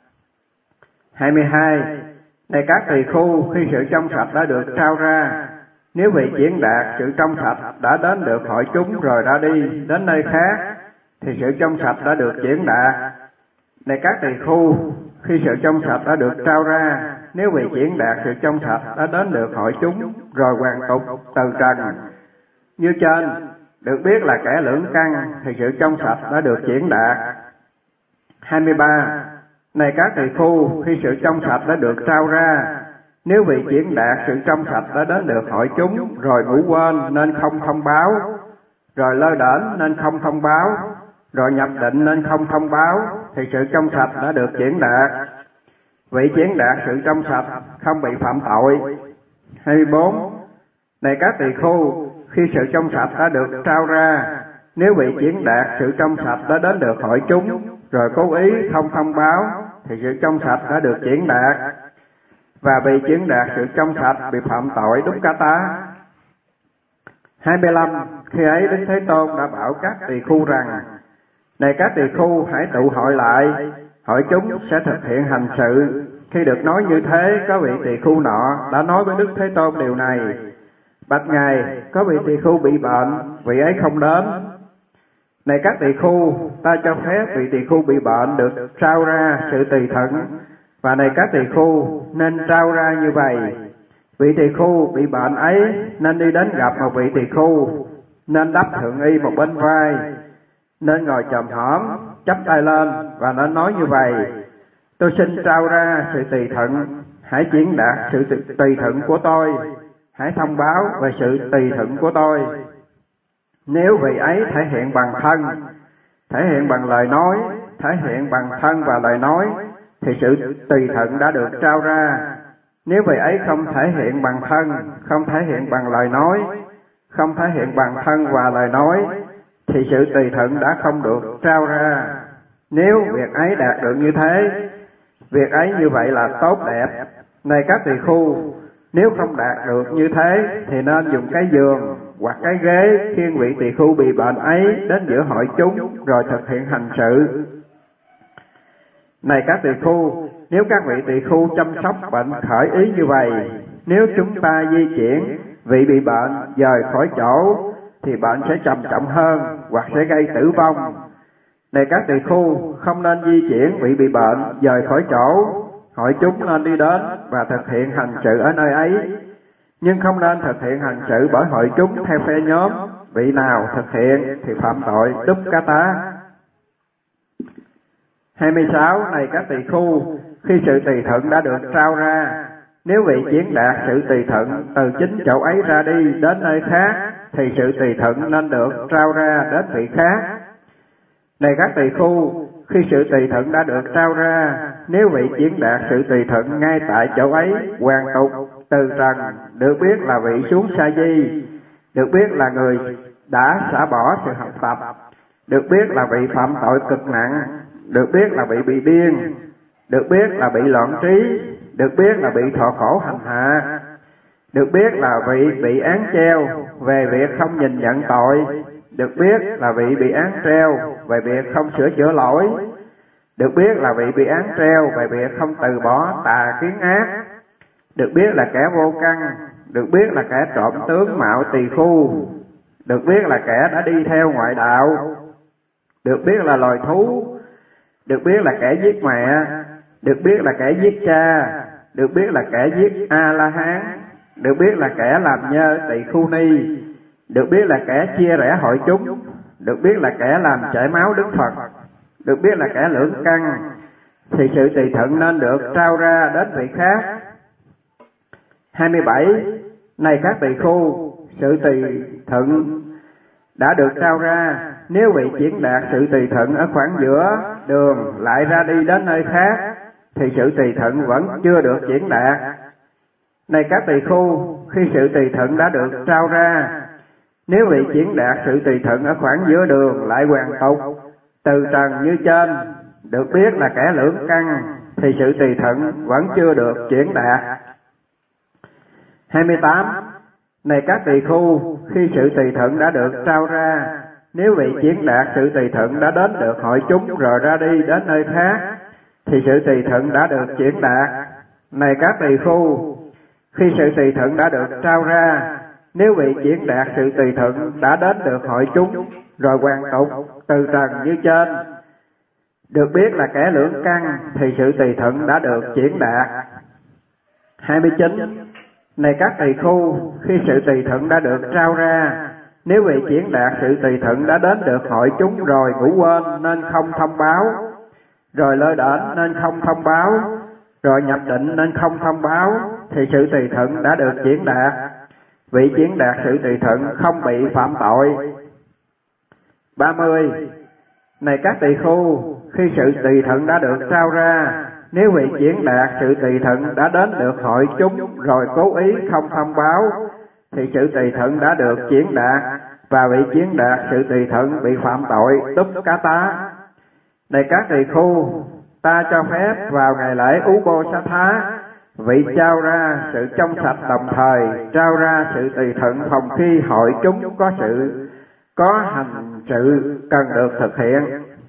22. Này các tỳ khu, khi sự trong sạch đã được trao ra, nếu vị chuyển đạt sự trong sạch đã đến được hội chúng rồi ra đi đến nơi khác, thì sự trong sạch đã được chuyển đạt. Này các tỳ khu, khi sự trong sạch đã được trao ra, nếu vị chuyển đạt sự trong sạch đã đến được hội chúng rồi hoàn tục từ trần như trên, được biết là kẻ lưỡng căn, thì sự trong sạch đã được chuyển đạt. 23. Này các tỳ khu, khi sự trong sạch đã được trao ra, nếu vị chuyển đạt sự trong sạch đã đến được hội chúng rồi ngủ quên nên không thông báo, rồi lơ đễnh nên không thông báo, rồi nhập định nên không thông báo, thì sự trong sạch đã được chuyển đạt. Vị chuyển đạt sự trong sạch không bị phạm tội. 24. Này các tỳ khu, khi sự trong sạch đã được trao ra, nếu vị chuyển đạt sự trong sạch đã đến được hội chúng rồi cố ý không thông báo, thì sự trong sạch đã được chuyển đạt. Và vị chuyển đạt sự trong sạch bị phạm tội đúc cá tá. 25. Khi ấy Đức Thế Tôn đã bảo các tỳ khu rằng: Này các tỳ khu, hãy tụ hội lại, hội chúng sẽ thực hiện hành sự. Khi được nói như thế, có vị tỳ khu nọ đã nói với Đức Thế Tôn điều này: Bạch Ngài, có vị tỳ khu bị bệnh, vị ấy không đến. Này các tỳ khu, ta cho phép vị tỳ khu bị bệnh được trao ra sự tùy thuận, và này các tỳ khu nên trao ra như vậy. Vị tỳ khu bị bệnh ấy nên đi đến gặp một vị tỳ khu, nên đắp thượng y một bên vai, nên ngồi chồm hổm chắp tay lên và nên nói như vậy: Tôi xin trao ra sự tùy thuận, hãy chuyển đạt sự tùy thuận của tôi, hãy thông báo về sự tùy thuận của tôi. Nếu vị ấy thể hiện bằng thân, thể hiện bằng lời nói, thể hiện bằng thân và lời nói, thì sự tùy thuận đã được trao ra. Nếu vị ấy không thể hiện bằng thân, không thể hiện bằng lời nói, không thể hiện bằng thân và lời nói, thì sự tùy thuận đã không được trao ra. Nếu việc ấy đạt được như thế, việc ấy như vậy là tốt đẹp. Này các tỳ khu, nếu không đạt được như thế, thì nên dùng cái giường hoặc cái ghế khiêng vị tỳ khu bị bệnh ấy đến giữa hội chúng rồi thực hiện hành sự. Này các tỳ khu, nếu các vị tỳ khu chăm sóc bệnh khởi ý như vậy, nếu chúng ta di chuyển vị bị bệnh dời khỏi chỗ, thì bệnh sẽ trầm trọng hơn hoặc sẽ gây tử vong. Này các tỳ khu, không nên di chuyển vị bị bệnh dời khỏi chỗ, hội chúng nên đi đến và thực hiện hành sự ở nơi ấy, nhưng không nên thực hiện hành sự bởi hội chúng theo phe nhóm. Vị nào thực hiện thì phạm tội đúc cá tá. 26. Này các tỳ khu, khi sự tùy thuận đã được trao ra, nếu vị chuyển đạt sự tùy thuận từ chính chỗ ấy ra đi đến nơi khác, thì sự tùy thuận nên được trao ra đến vị khác. Này các tỳ khu, khi sự tùy thuận đã được trao ra, nếu vị chuyển đạt sự tùy thuận ngay tại chỗ ấy hoàn tục từ trần, được biết là vị xuống sa di, được biết là người đã xả bỏ sự học tập, được biết là vị phạm tội cực nặng, được biết là vị bị điên, được biết là bị loạn trí, được biết là bị thọ khổ hành hạ, được biết là vị bị án treo về việc không nhìn nhận tội, được biết là vị bị án treo về việc không sửa chữa lỗi, được biết là vị bị án treo về việc không từ bỏ tà kiến ác, được biết là kẻ vô căn, được biết là kẻ trộm tướng mạo tỳ khu, được biết là kẻ đã đi theo ngoại đạo, được biết là loài thú, được biết là kẻ giết mẹ, được biết là kẻ giết cha, được biết là kẻ giết A-la-hán, được biết là kẻ làm nhơ tỳ khu ni, được biết là kẻ chia rẽ hội chúng, được biết là kẻ làm chảy máu Đức Phật, được biết là kẻ lưỡng căn, thì sự tùy thuận nên được trao ra đến vị khác. 27. Này các tỳ khu, sự tùy thuận đã được trao ra, nếu vị chuyển đạt sự tùy thuận ở khoảng giữa đường lại ra đi đến nơi khác, thì sự tùy thuận vẫn chưa được chuyển đạt. Này các tỳ khu, khi sự tùy thuận đã được trao ra, nếu vị chuyển đạt sự tùy thuận ở khoảng giữa đường lại hoàn tục từ trần như trên, được biết là kẻ lưỡng căn, thì sự tùy thuận vẫn chưa được chuyển đạt. 28. Này các tỳ khu, khi sự tùy thuận đã được trao ra, Nếu vị Chiến Đạt sự tùy thuận đã đến được hội chúng rồi ra đi đến nơi khác, thì sự tùy thuận đã được chuyển đạt. Này các tỳ khu, khi sự tùy thuận đã được trao ra, nếu vị Chuyển đạt sự tùy thuận đã đến được hội chúng rồi hoàn tục từ trần như trên, được biết là kẻ lưỡng căn, thì sự tùy thuận đã được chuyển đạt. 29. Này các tỳ khu, khi sự tùy thuận đã được trao ra, nếu vị Chuyển đạt sự tùy thuận đã đến được hội chúng rồi ngủ quên nên không thông báo, rồi lơ đễnh nên không thông báo, rồi nhập định nên không thông báo, thì sự tùy thuận đã được chuyển đạt. Vị chuyển đạt sự tùy thuận không bị phạm tội. 30. Này các tỳ khu, khi sự tùy thuận đã được trao ra, nếu vị chuyển đạt sự tùy thuận đã đến được hội chúng rồi cố ý không thông báo, thì sự tùy thuận đã được chuyển đạt, và vị chuyển đạt sự tùy thuận bị phạm tội đúc cá tá. Này các tỳ khu, ta cho phép vào ngày lễ Ú Bô Xá Thá, vị trao ra sự trong sạch đồng thời trao ra sự tùy thuận phòng khi hội chúng có hành sự cần được thực hiện.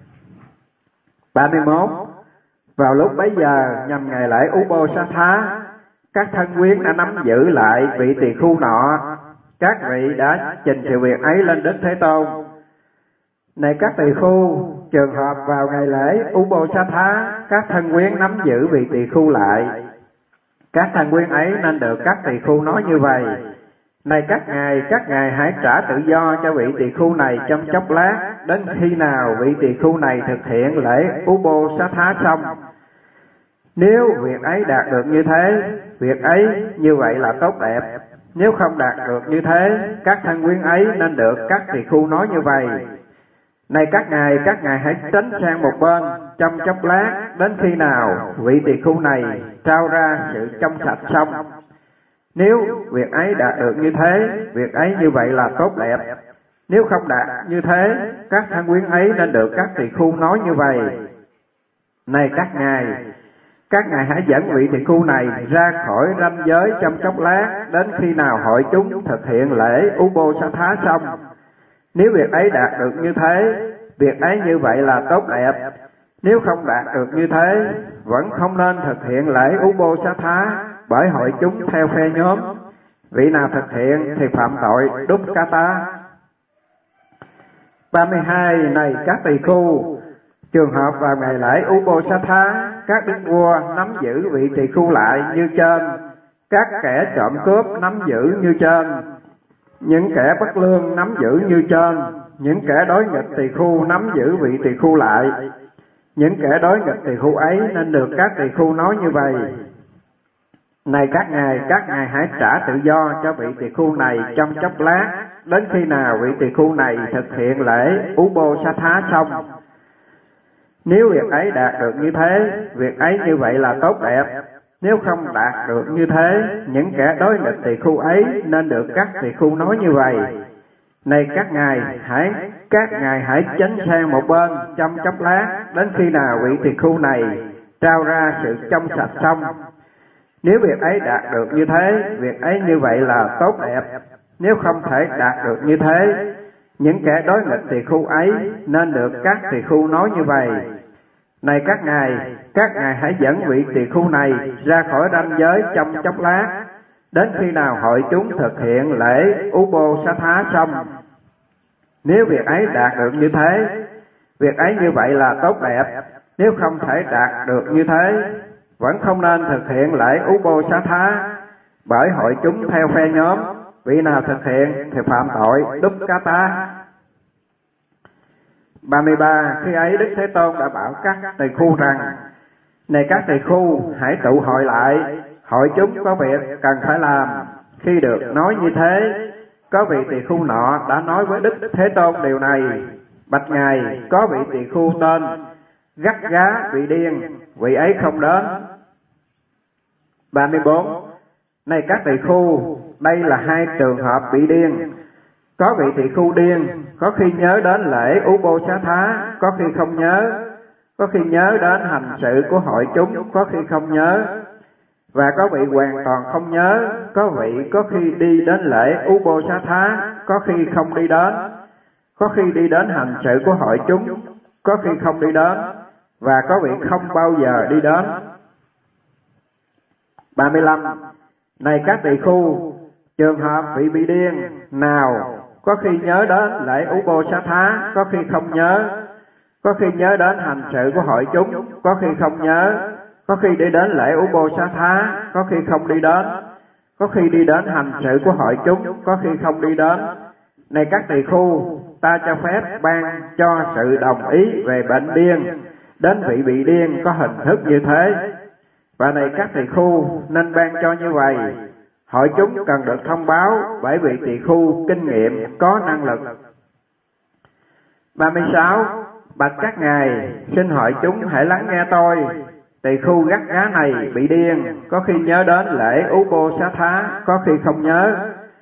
31. Vào lúc bấy giờ nhằm ngày lễ Ú Bô Xá Thá, các thân quyến đã nắm giữ lại vị tỳ khu nọ. Các vị đã trình sự việc ấy lên Đức Thế Tôn. Này các tỳ khu, trường hợp vào ngày lễ Ú Bô Xá Thá, các thân quyến nắm giữ vị tỳ khu lại. Các thân quyến ấy nên được các tỳ khu nói như vậy: này các ngài hãy trả tự do cho vị tỳ khu này trong chốc lát, đến khi nào vị tỳ khu này thực hiện lễ Ú Bô Xá Thá xong. Nếu việc ấy đạt được như thế, việc ấy như vậy là tốt đẹp. Nếu không đạt được như thế, các thân quyến ấy nên được các tỳ khu nói như vậy: này các ngài hãy tránh sang một bên trong chốc lát, đến khi nào vị tỳ khu này trao ra sự trong sạch xong. Nếu việc ấy đạt được như thế, việc ấy như vậy là tốt đẹp. Nếu không đạt như thế, các thân quyến ấy nên được các tỳ khu nói như vậy: này các ngài hãy dẫn vị tỳ khu này ra khỏi ranh giới trong chốc lát, đến khi nào hội chúng thực hiện lễ Ú Bô Xá Thá xong. Nếu việc ấy đạt được như thế, việc ấy như vậy là tốt đẹp. Nếu không đạt được như thế, vẫn không nên thực hiện lễ Ú Bô Xá Thá, bởi hội chúng theo phe nhóm. Vị nào thực hiện thì phạm tội đúc cá tá. 32. Này các tỳ khu, trường hợp vào ngày lễ Ú Bô Xá Thá, các đức vua nắm giữ vị tỳ khu lại như trên, các kẻ trộm cướp nắm giữ như trên, những kẻ bất lương nắm giữ như trên, những kẻ đối nghịch tỳ khu nắm giữ vị tỳ khu lại. Những kẻ đối nghịch tỳ khu ấy nên được các tỳ khu nói như vậy: này các ngài hãy trả tự do cho vị tỳ khu này trong chốc lát, đến khi nào vị tỳ khu này thực hiện lễ Ú Bô Xá Thá xong. Nếu việc ấy đạt được như thế, việc ấy như vậy là tốt đẹp. Nếu không đạt được như thế, những kẻ đối nghịch tỳ khu ấy nên được các tỳ khu nói như vậy: này các ngài hãy tránh sang một bên trong chốc lát, đến khi nào vị tỳ khu này trao ra sự trong sạch xong. Nếu việc ấy đạt được như thế, việc ấy như vậy là tốt đẹp. Nếu không thể đạt được như thế, những kẻ đối nghịch tỳ khu ấy nên được các tỳ khu nói như vậy: này các ngài hãy dẫn vị tỳ khu này ra khỏi ranh giới trong chốc lát, đến khi nào hội chúng thực hiện lễ Ú Bô Xá Thá xong. Nếu việc ấy đạt được như thế, việc ấy như vậy là tốt đẹp. Nếu không thể đạt được như thế, vẫn không nên thực hiện lễ Ú Bô Xá Thá, bởi hội chúng theo phe nhóm. Vị nào thực hiện thì phạm tội đúc cá tá. 33. Khi ấy Đức Thế Tôn đã bảo các tỳ khu rằng: này các tỳ khu, hãy tụ hội lại, hội chúng có việc cần phải làm. Khi được nói như thế, có vị tỳ khu nọ đã nói với Đức Thế Tôn điều này: bạch ngài, có vị tỳ khu tên Gắt Gá vị điên, vị ấy không đến. 34. Này các tỳ khu, đây là hai trường hợp bị điên. Có vị tỳ khu điên, có khi nhớ đến lễ Ú Bô Xá Thá, có khi không nhớ, có khi nhớ đến hành sự của hội chúng, có khi không nhớ, và có vị hoàn toàn không nhớ. Có vị có khi đi đến lễ Ú Bô Xá Thá, có khi không đi đến, có khi đi đến hành sự của hội chúng, có khi không đi đến, và có vị không bao giờ đi đến. 35. Này các tỳ khu, trường hợp vị bị điên nào có khi nhớ đến lễ Ubosatha, có khi không nhớ, có khi nhớ đến hành sự của hội chúng, có khi không nhớ, có khi đi đến lễ Ubosatha, có khi không đi đến, có khi đi đến hành sự của hội chúng, có khi không đi đến. Này các tỳ khu, ta cho phép ban cho sự đồng ý về bệnh điên đến vị bị điên có hình thức như thế. Và này các tỳ khu, nên ban cho như vậy. Hội chúng cần được thông báo bởi vị tỳ khu kinh nghiệm có năng lực. 36. Bạch các ngài, xin hội chúng hãy lắng nghe tôi. Tỳ khu gắt gá này bị điên, có khi nhớ đến lễ Ubosatha, có khi không nhớ,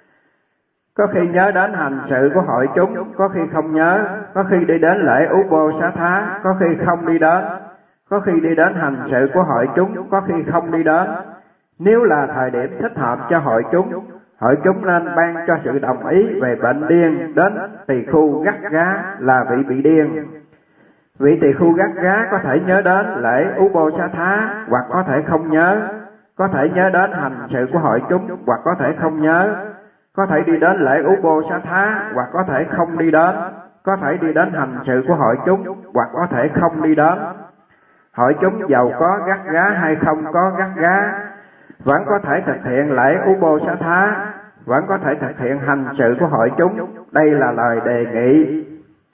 có khi nhớ đến hành sự của hội chúng, có khi không nhớ, có khi đi đến lễ Ubosatha, có khi không đi đến, có khi đi đến hành sự của hội chúng, có khi không đi đến. Nếu là thời điểm thích hợp cho hội chúng nên ban cho sự đồng ý về bệnh điên đến tỳ khu gắt gá là vị bị điên. Vị tỳ khu gắt gá có thể nhớ đến lễ Ubosatha hoặc có thể không nhớ, có thể nhớ đến hành sự của hội chúng hoặc có thể không nhớ, có thể đi đến lễ Ubosatha hoặc có thể không đi đến, có thể đi đến hành sự của hội chúng hoặc có thể không đi đến. Hội chúng giàu có gắt gá hay không có gắt gá, vẫn có thể thực hiện lễ Ubosatha, vẫn có thể thực hiện hành sự của hội chúng. Đây là lời đề nghị.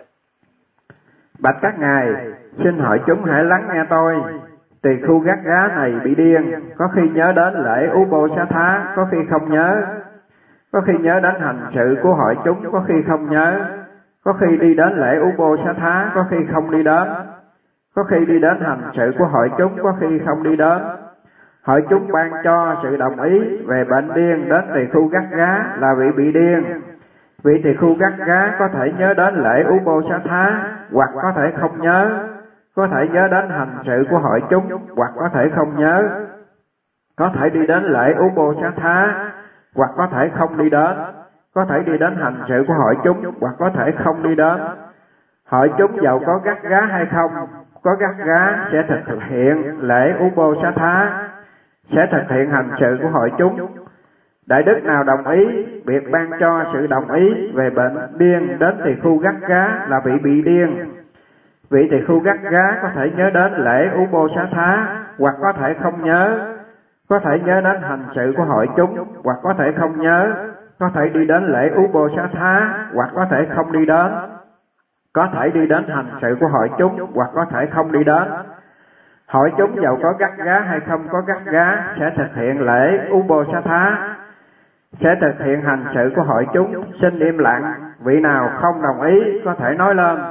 Bạch các ngài, xin hội chúng hãy lắng nghe tôi. Tỳ khu gắt gá này bị điên, có khi nhớ đến lễ Ubosatha, có khi không nhớ, có khi nhớ đến hành sự của hội chúng, có khi không nhớ, có khi đi đến lễ Ubosatha, có khi không đi đến, có khi đi đến hành sự của hội chúng, có khi không đi đến. Hội chúng ban cho sự đồng ý về bệnh điên đến tỳ khu gắt gá là vị bị điên. Vị tỳ khu gắt gá có thể nhớ đến lễ Ubosatha hoặc có thể không nhớ, có thể nhớ đến hành sự của hội chúng hoặc có thể không nhớ, có thể đi đến lễ Ubosatha hoặc có thể không đi đến, có thể đi đến hành sự của hội chúng hoặc có thể không đi đến. Hội chúng giàu có gắt gá hay không có gắt gá sẽ thực hiện lễ Ubosatha, sẽ thực hiện hành sự của hội chúng. Đại đức nào đồng ý việc ban cho sự đồng ý về bệnh điên đến tỳ khu gắt gá là vị bị điên. Vị tỳ khu gắt gá có thể nhớ đến lễ Ubosatha hoặc có thể không nhớ, có thể nhớ đến hành sự của hội chúng hoặc có thể không nhớ, có thể đi đến lễ Ubosatha hoặc có thể không đi đến, có thể đi đến hành sự của hội chúng hoặc có thể không đi đến. Hội chúng giàu có gắt gá hay không có gắt gá sẽ thực hiện lễ Ubosatha, sẽ thực hiện hành sự của hội chúng. Xin im lặng, vị nào không đồng ý có thể nói lên.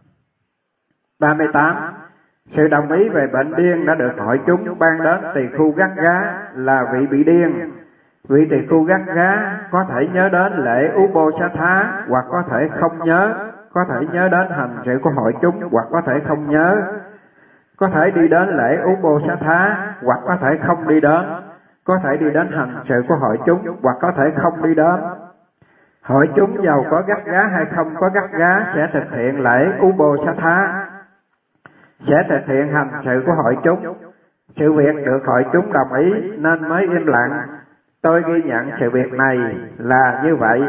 38. Sự đồng ý về bệnh điên đã được hội chúng ban đến tỳ khu gắt gá là vị bị điên. Vị tỳ khu gắt gá có thể nhớ đến lễ Ubosatha hoặc có thể không nhớ, có thể nhớ đến hành sự của hội chúng hoặc có thể không nhớ, có thể đi đến lễ Ubosatha hoặc có thể không đi đến, có thể đi đến hành sự của hội chúng hoặc có thể không đi đến. Hội chúng giàu có gắt gá hay không có gắt gá sẽ thực hiện lễ Ubosatha, sẽ thực hiện hành sự của hội chúng. Sự việc được hội chúng đồng ý nên mới im lặng. Tôi ghi nhận sự việc này là như vậy.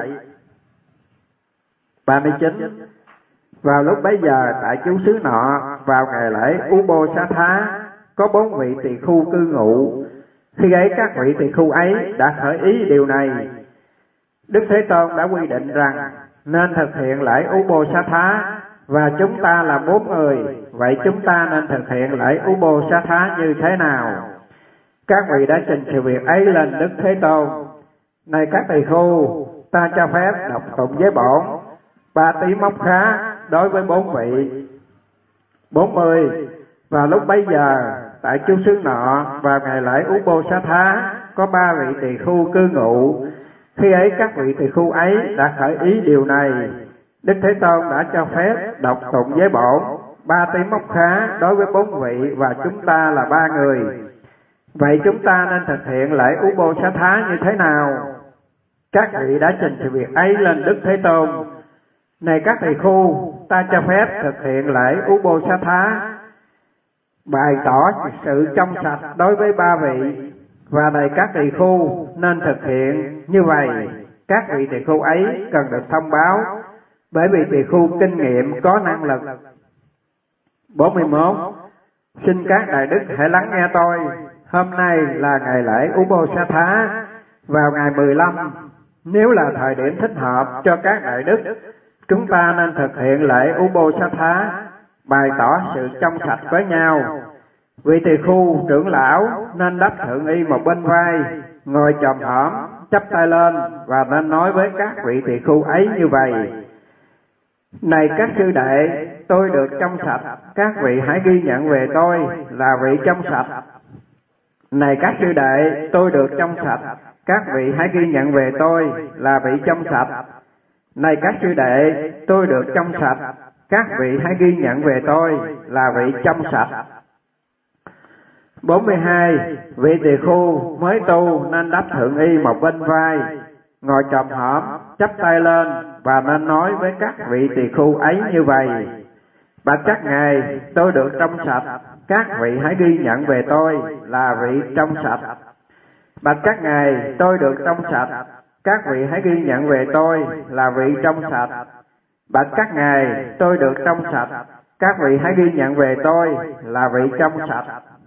39. Vào lúc bấy giờ tại chú xứ nọ, vào ngày lễ Ubosatha, có 4 vị tỳ khu cư ngụ. Khi ấy các vị tỳ khu ấy đã khởi ý điều này. Đức Thế Tôn đã quy định rằng nên thực hiện lễ Ubosatha, và chúng ta là 4 người, vậy chúng ta nên thực hiện lễ Ubosatha như thế nào? Các vị đã trình sự việc ấy lên Đức Thế Tôn. Này các tỳ khu, ta cho phép đọc tụng với bổn 3 tí móc khá đối với 4 vị. 40. Vào lúc bấy giờ tại chú xứ nọ, vào ngày lễ Ubosatha, có 3 vị tỳ khu cư ngụ. Khi ấy các vị tỳ khu ấy đã khởi ý điều này. Đức Thế Tôn đã cho phép đọc tụng với bổn 3 tí móc khá đối với 4 vị, và chúng ta là 3 người. Vậy chúng ta nên thực hiện lễ Ubosatha như thế nào? Các vị đã trình sự việc ấy lên Đức Thế Tôn. Này các tỳ khu, ta cho phép thực hiện lễ Ubosatha, bày tỏ sự trong sạch đối với ba vị. Và này các tỳ khu, nên thực hiện như vậy. Các vị tỳ khu ấy cần được thông báo, bởi vì tỳ khu kinh nghiệm có năng lực. 41. Xin các đại đức hãy lắng nghe tôi. Hôm nay là ngày lễ Ubosatha vào ngày 15. Nếu là thời điểm thích hợp cho các đại đức, chúng ta nên thực hiện lễ Ubosatha, bày tỏ sự trong sạch với nhau. Vị tỳ khu trưởng lão nên đắp thượng y một bên vai, ngồi chòm hõm, chắp tay lên và nên nói với các vị tỳ khu ấy như vậy: Này các sư đệ, tôi được trong sạch, các vị hãy ghi nhận về tôi là vị trong sạch. Này các sư đệ, tôi được trong sạch, các vị hãy ghi nhận về tôi là vị trong sạch. Này các sư đệ, tôi được trong sạch, các vị hãy ghi nhận về tôi là vị trong sạch. 42. Vị tỳ khu mới tu nên đắp thượng y một bên vai, ngồi chòm hõm, chắp tay lên và nên nói với các vị tỳ khu ấy như vậy: Bạch các ngài, tôi được trong sạch, các vị hãy ghi nhận về tôi là vị trong sạch. Bạch các ngài, tôi được trong sạch, các vị hãy ghi nhận về tôi là vị trong sạch. Bạch các ngài, tôi được trong sạch, các vị hãy ghi nhận về tôi là vị trong sạch.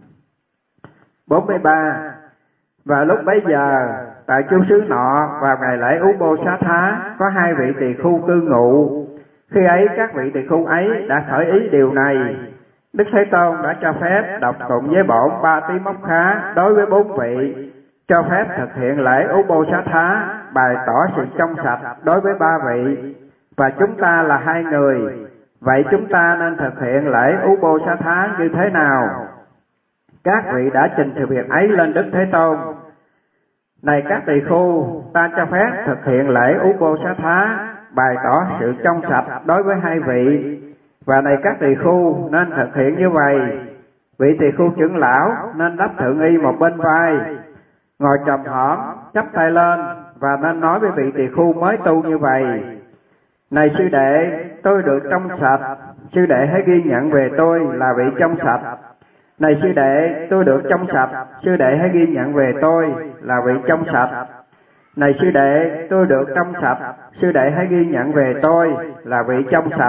43. Và lúc bấy giờ, tại chú xứ nọ vào ngày lễ Ubosatha có 2 vị tỳ khu cư ngụ. Khi ấy các vị tỳ khu ấy đã khởi ý điều này. Đức Thế Tôn đã cho phép đọc tụng với bổn Ba Tí Mốc Khá đối với 4 vị, cho phép thực hiện lễ Ubosatha, bày tỏ sự trong sạch đối với 3 vị, và chúng ta là 2 người. Vậy chúng ta nên thực hiện lễ Ubosatha như thế nào? Các vị đã trình sự việc ấy lên Đức Thế Tôn. Này các tỳ khu, ta cho phép thực hiện lễ Ubosatha, bày tỏ sự trong sạch đối với 2 vị. Và này các tỳ khu nên thực hiện như vậy. Vị tỳ khu trưởng lão nên đắp thượng y một bên vai, ngồi chòm hõm, chắp tay lên và nên nói với vị tỳ khu mới tu như vậy: Này sư đệ, tôi được trong sạch, sư đệ hãy ghi nhận về tôi là vị trong sạch. Này sư đệ, tôi được trong sạch, sư đệ hãy ghi nhận về tôi là vị trong sạch. Này sư đệ, tôi được trong sạch, sư đệ hãy ghi nhận về tôi là vị trong sạch.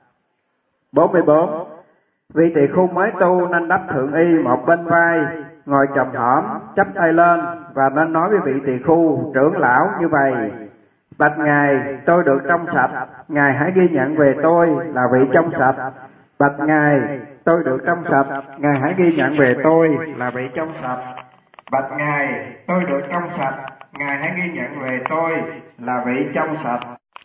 44. Vị tỳ khu mới tu nên đắp thượng y một bên vai, ngồi chòm hõm, chắp tay lên và nên nói với vị tỳ khu trưởng lão như vậy: Bạch ngài, tôi được trong sạch, ngài hãy ghi nhận về tôi là vị trong sạch. Bạch ngài, tôi được trong sạch, ngài hãy ghi nhận về tôi là vị trong sạch. Bạch ngài, tôi được trong sạch, ngài hãy ghi nhận về tôi là vị trong sạch.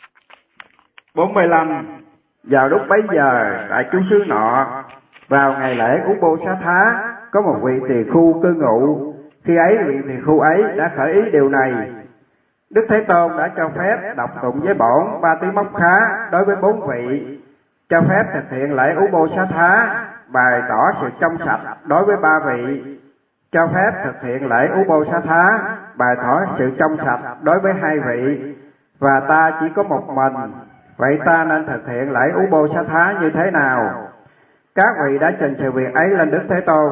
45. Vào lúc bấy giờ, tại chú xứ nọ, vào ngày lễ Ubosatha, có một vị tỳ khu cư ngụ. Khi ấy vị tỳ khu ấy đã khởi ý điều này. Đức Thế Tôn đã cho phép đọc tụng với bổn Ba Tí Mốc Khá đối với 4 vị, cho phép thực hiện lễ Ubosatha, bày tỏ sự trong sạch đối với 3 vị, cho phép thực hiện lễ Ubosatha, bày tỏ sự trong sạch đối với 2 vị, và ta chỉ có một mình. Vậy ta nên thực hiện lễ Ubosatha như thế nào? Các vị đã trình sự việc ấy lên Đức Thế Tôn.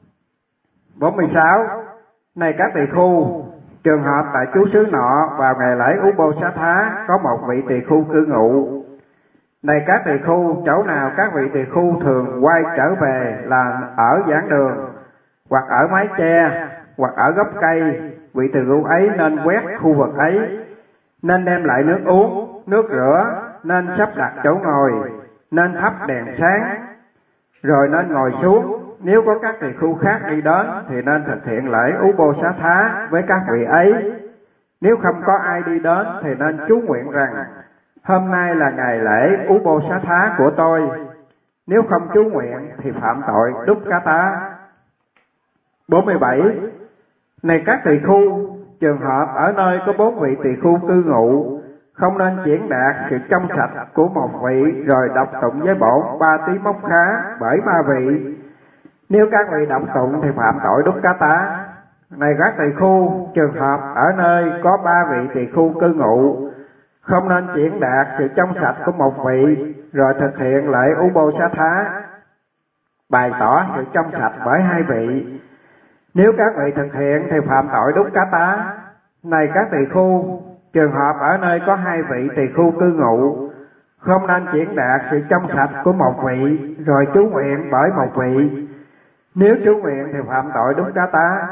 46. Này các tỳ khu, trường hợp tại chú xứ nọ vào ngày lễ Ubosatha có một vị tỳ khu cư ngụ. Này các tỳ khu, chỗ nào các vị tỳ khu thường quay trở về là ở giảng đường, hoặc ở mái che, hoặc ở gốc cây, vị tỳ khu ấy nên quét khu vực ấy, nên đem lại nước uống, nước rửa, nên sắp đặt chỗ ngồi, nên thắp đèn sáng, rồi nên ngồi xuống. Nếu có các tỳ khu khác đi đến thì nên thực hiện lễ Ubosatha với các vị ấy. Nếu không có ai đi đến thì nên chú nguyện rằng: Hôm nay là ngày lễ Ubosatha của tôi. Nếu không chú nguyện thì phạm tội Dukkata. 47. Này các tỳ khu, trường hợp ở nơi có 4 vị tỳ khu cư ngụ, không nên diễn đạt sự trong sạch của một vị rồi đọc tụng với bổn Ba Tí Mốc Khá bởi 3 vị. Nếu các vị đọc tụng thì phạm tội Dukkata. Này các tỳ khu, trường hợp ở nơi có 3 vị tỳ khu cư ngụ, không nên chuyển đạt sự trong sạch của một vị rồi thực hiện lễ Ubosatha, bày tỏ sự trong sạch bởi hai vị. Nếu các vị thực hiện thì phạm tội Dukkata. Này các tỳ khu, trường hợp ở nơi có hai vị tỳ khu cư ngụ, không nên chuyển đạt sự trong sạch của một vị rồi chú nguyện bởi một vị. Nếu chú nguyện thì phạm tội Dukkata.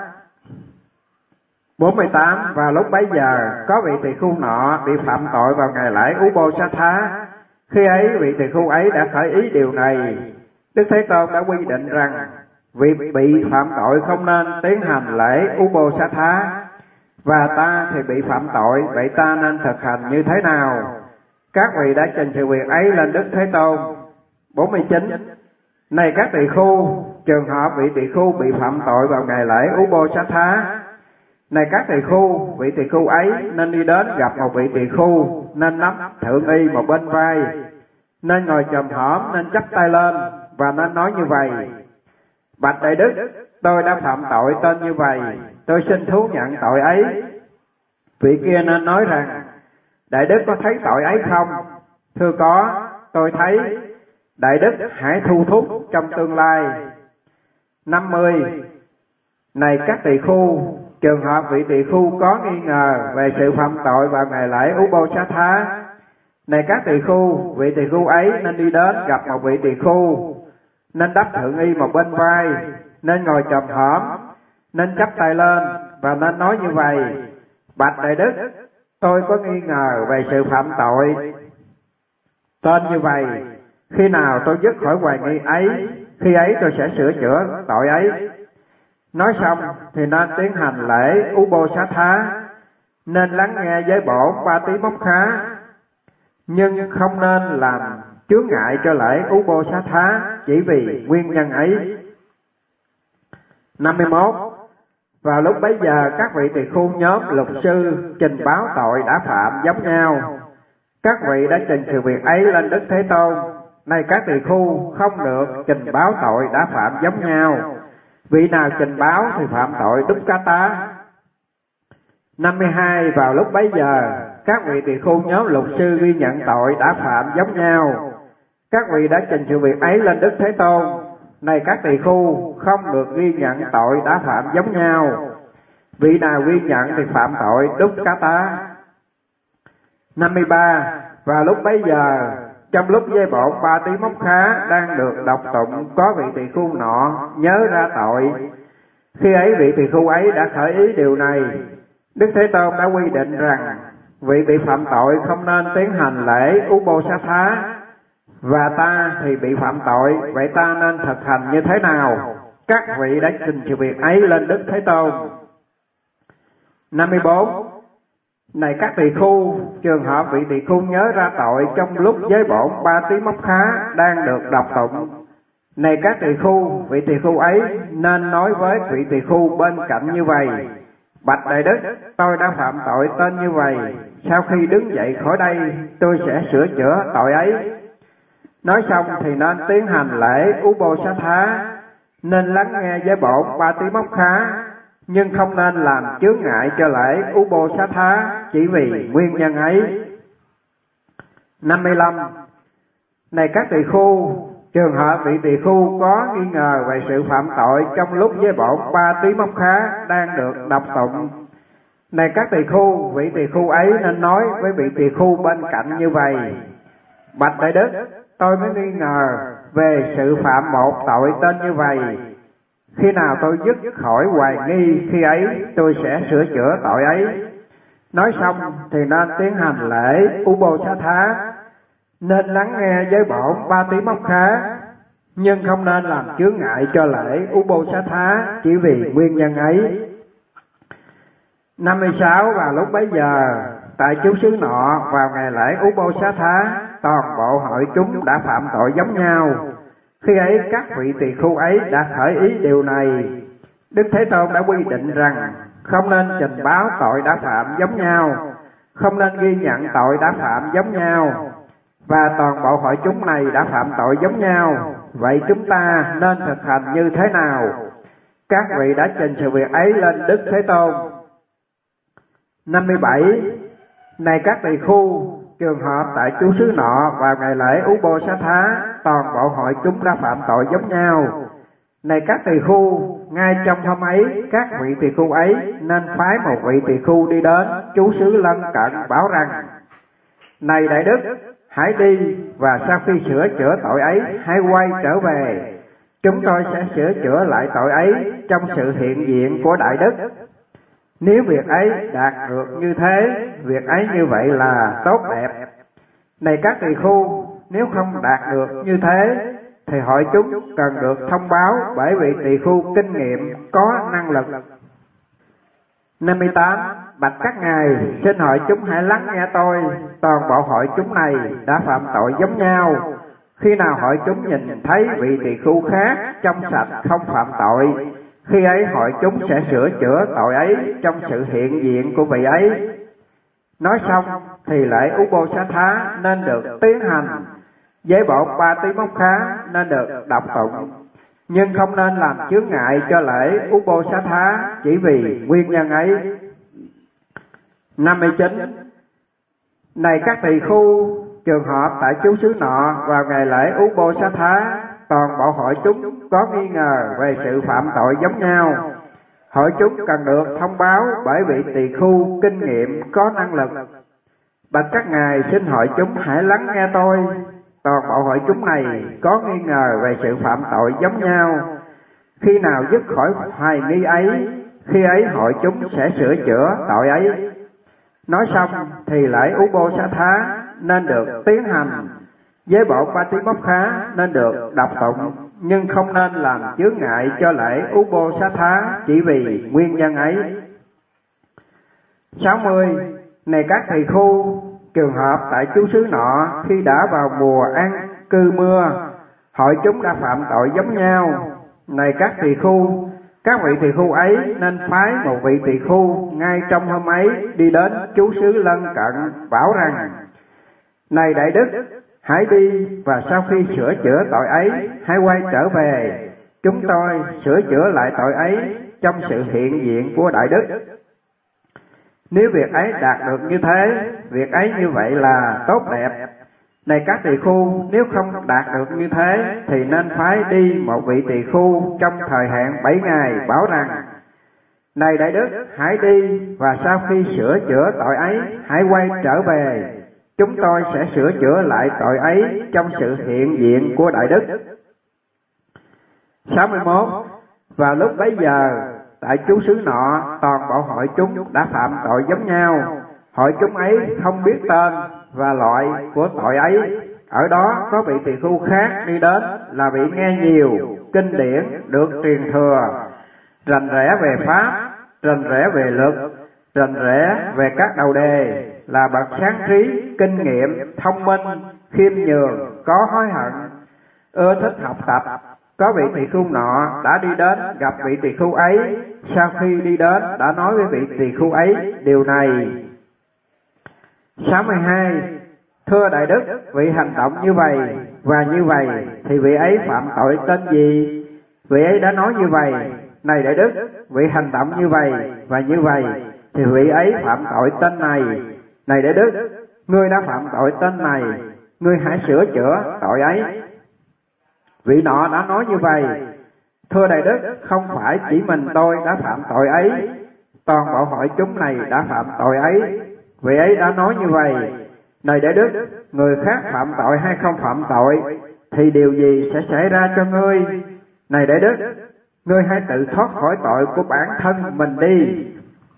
48. Vào lúc bấy giờ có vị tỳ khu nọ bị phạm tội vào ngày lễ Ubosatha. Khi ấy vị tỳ khu ấy đã khởi ý điều này. Đức Thế Tôn đã quy định rằng vị bị phạm tội không nên tiến hành lễ Ubosatha, và ta thì bị phạm tội, vậy ta nên thực hành như thế nào? Các vị đã trình sự việc ấy lên Đức Thế Tôn. 49. Này các tỳ khu, trường hợp vị tỳ khu bị phạm tội vào ngày lễ Ubosatha. Này các tỳ khu, vị tỳ khu ấy nên đi đến gặp một vị tỳ khu, nên nắm thượng y một bên vai, nên ngồi chồm hổm, nên chắp tay lên và nên nói như vậy: Bạch Đại Đức, tôi đã phạm tội tên như vậy, tôi xin thú nhận tội ấy. Vị kia nên nói rằng: Đại Đức có thấy tội ấy không? Thưa có, tôi thấy. Đại Đức hãy thu thúc trong tương lai. 50. Này các tỳ khu, trường hợp vị tỳ khu có nghi ngờ về sự phạm tội vào ngày lễ Ubosatha. Này các tỳ khu, vị tỳ khu ấy nên đi đến gặp một vị tỳ khu, nên đắp thượng y một bên vai, nên ngồi chồm hổm, nên chắp tay lên và nên nói như vậy: Bạch Đại Đức, tôi có nghi ngờ về sự phạm tội tên như vậy. Khi nào tôi dứt khỏi hoài nghi ấy, khi ấy tôi sẽ sửa chữa tội ấy. Nói xong thì nên tiến hành lễ Ubosatha, nên lắng nghe với bổn Patimokkha, nhưng không nên làm chướng ngại cho lễ Ubosatha chỉ vì nguyên nhân ấy. 51. Vào lúc bấy giờ các vị tỳ khu nhóm luật sư trình báo tội đã phạm giống nhau. Các vị đã trình sự việc ấy lên Đức Thế Tôn. Này các tỳ khu, không được trình báo tội đã phạm giống nhau. Vị nào trình báo thì phạm tội Dukkata. 52. Vào lúc bấy giờ các vị tỳ khu nhóm luật sư ghi nhận tội đã phạm giống nhau. Các vị đã trình sự việc ấy lên Đức Thế Tôn. Này các tỳ khu, không được ghi nhận tội đã phạm giống nhau. Vị nào ghi nhận thì phạm tội Dukkata. 53. Vào lúc bấy giờ, trong lúc dây bổn Patimokkha đang được đọc tụng, có vị tỳ khu nọ nhớ ra tội. Khi ấy vị tỳ khu ấy đã khởi ý điều này. Đức Thế Tôn đã quy định rằng vị bị phạm tội không nên tiến hành lễ Ubosatha, và ta thì bị phạm tội, vậy ta nên thực hành như thế nào? Các vị đã trình sự việc ấy lên Đức Thế Tôn. 54. Này các tỳ khu, trường hợp vị tỳ khu nhớ ra tội trong lúc giới bổn Patimokkha đang được đọc tụng. Này các tỳ khu, vị tỳ khu ấy nên nói với vị tỳ khu bên cạnh như vậy: Bạch Đại Đức, tôi đã phạm tội tên như vậy. Sau khi đứng dậy khỏi đây, tôi sẽ sửa chữa tội ấy. Nói xong thì nên tiến hành lễ Ubosatha, nên lắng nghe với bổn Patimokkha, nhưng không nên làm chướng ngại cho lễ Ubosatha chỉ vì nguyên nhân ấy. 55. Này các tỳ khu, trường hợp vị tỳ khu có nghi ngờ về sự phạm tội trong lúc với bổn Patimokkha đang được đọc tụng. Này các tỳ khu, vị tỳ khu ấy nên nói với vị tỳ khu bên cạnh như vậy: Bạch Đại Đức, tôi mới nghi ngờ về sự phạm một tội tên như vậy. Khi nào tôi dứt khỏi hoài nghi, khi ấy tôi sẽ sửa chữa tội ấy. Nói xong thì nên tiến hành lễ Ubosatha, nên lắng nghe với bổn Patimokkha, nhưng không nên làm chướng ngại cho lễ Ubosatha chỉ vì nguyên nhân ấy. 56. Vào lúc bấy giờ, tại chú xứ nọ vào ngày lễ Ubosatha, toàn bộ hội chúng đã phạm tội giống nhau. Khi ấy các vị tỳ khu ấy đã khởi ý điều này. Đức Thế Tôn đã quy định rằng không nên trình báo tội đã phạm giống nhau, không nên ghi nhận tội đã phạm giống nhau, và toàn bộ hội chúng này đã phạm tội giống nhau. Vậy chúng ta nên thực hành như thế nào? Các vị đã trình sự việc ấy lên Đức Thế Tôn. 57. Này các tỳ khu, trường hợp tại chú xứ nọ vào ngày lễ Ú Bô Xá Thá, toàn bộ hội chúng đã phạm tội giống nhau. Này các tỳ khu, ngay trong hôm ấy, các vị tỳ khu ấy nên phái một vị tỳ khu đi đến chú xứ lân cận bảo rằng: Này đại đức, hãy đi và sau khi sửa chữa tội ấy, hãy quay trở về. Chúng tôi sẽ sửa chữa lại tội ấy trong sự hiện diện của đại đức. Nếu việc ấy đạt được như thế, việc ấy như vậy là tốt đẹp. Này các tỳ khu, nếu không đạt được như thế, thì hội chúng cần được thông báo bởi vị tỳ khu kinh nghiệm có năng lực. 58. Bạch các ngài, xin hội chúng hãy lắng nghe tôi. Toàn bộ hội chúng này đã phạm tội giống nhau. Khi nào hội chúng nhìn thấy vị tỳ khu khác trong sạch không phạm tội, khi ấy hội chúng sẽ sửa chữa tội ấy trong sự hiện diện của vị ấy. Nói xong thì lễ Ú Bô Xá Thá nên được tiến hành, với bộ Ba Tí Mốc Khá nên được đọc tụng, nhưng không nên làm chướng ngại cho lễ Ú Bô Xá Thá chỉ vì nguyên nhân ấy. 59. Này các tỳ khu, trường hợp tại chú xứ nọ vào ngày lễ Ú Bô Xá Thá, toàn bộ hội chúng có nghi ngờ về sự phạm tội giống nhau. Hội chúng cần được thông báo bởi vị tỳ khu kinh nghiệm có năng lực. Bạch các ngài, xin hội chúng hãy lắng nghe tôi. Toàn bộ hội chúng này có nghi ngờ về sự phạm tội giống nhau. Khi nào dứt khỏi hoài nghi ấy, khi ấy hội chúng sẽ sửa chữa tội ấy. Nói xong thì lễ Ú Bô Xá Thá nên được tiến hành, với bộ Ba Tí Mốc Khá nên được đọc tụng, nhưng không nên làm chướng ngại cho lễ Ú Bô Xá Thá chỉ vì nguyên nhân ấy. 60. Này các thầy khu, trường hợp tại chú xứ nọ khi đã vào mùa ăn cư mưa, hội chúng đã phạm tội giống nhau. Này các tỳ khu, các vị tỳ khu ấy nên phái một vị tỳ khu ngay trong hôm ấy đi đến chú xứ lân cận bảo rằng: Này đại đức, hãy đi và sau khi sửa chữa tội ấy, hãy quay trở về. Chúng tôi sửa chữa lại tội ấy trong sự hiện diện của đại đức. Nếu việc ấy đạt được như thế, việc ấy như vậy là tốt đẹp. Này các tỳ khu, nếu không đạt được như thế, thì nên phái đi một vị tỳ khu trong thời hạn 7 ngày bảo rằng: Này đại đức, hãy đi và sau khi sửa chữa tội ấy, hãy quay trở về. Chúng tôi sẽ sửa chữa lại tội ấy trong sự hiện diện của đại đức. 61. Vào lúc bấy giờ, tại chú xứ nọ, toàn bộ hội chúng đã phạm tội giống nhau. Hội chúng ấy không biết tên và loại của tội ấy. Ở đó có vị tỳ khu khác đi đến là vị nghe nhiều kinh điển được truyền thừa, rành rẽ về pháp, rành rẽ về luật, rành rẽ về các đầu đề, là bậc sáng trí, kinh nghiệm, thông minh, khiêm nhường, có hối hận, ưa thích học tập. Có vị tỳ khu nọ đã đi đến gặp vị tỳ khu ấy, sau khi đi đến đã nói với vị tỳ khu ấy điều này. 62. Thưa đại đức, vị hành động như vậy và như vậy thì vị ấy phạm tội tên gì? Vị ấy đã nói như vậy. Này đại đức, vị hành động như vậy và như vậy thì vị ấy phạm tội tên này. Này đại đức, ngươi đã phạm tội tên này, ngươi hãy sửa chữa tội ấy. Vị nọ đã nói như vậy. Thưa đại đức, không phải chỉ mình tôi đã phạm tội ấy, toàn bộ hội chúng này đã phạm tội ấy. Vị ấy đã nói như vậy. Này đại đức, người khác phạm tội hay không phạm tội thì điều gì sẽ xảy ra cho ngươi? Này đại đức, ngươi hãy tự thoát khỏi tội của bản thân mình đi.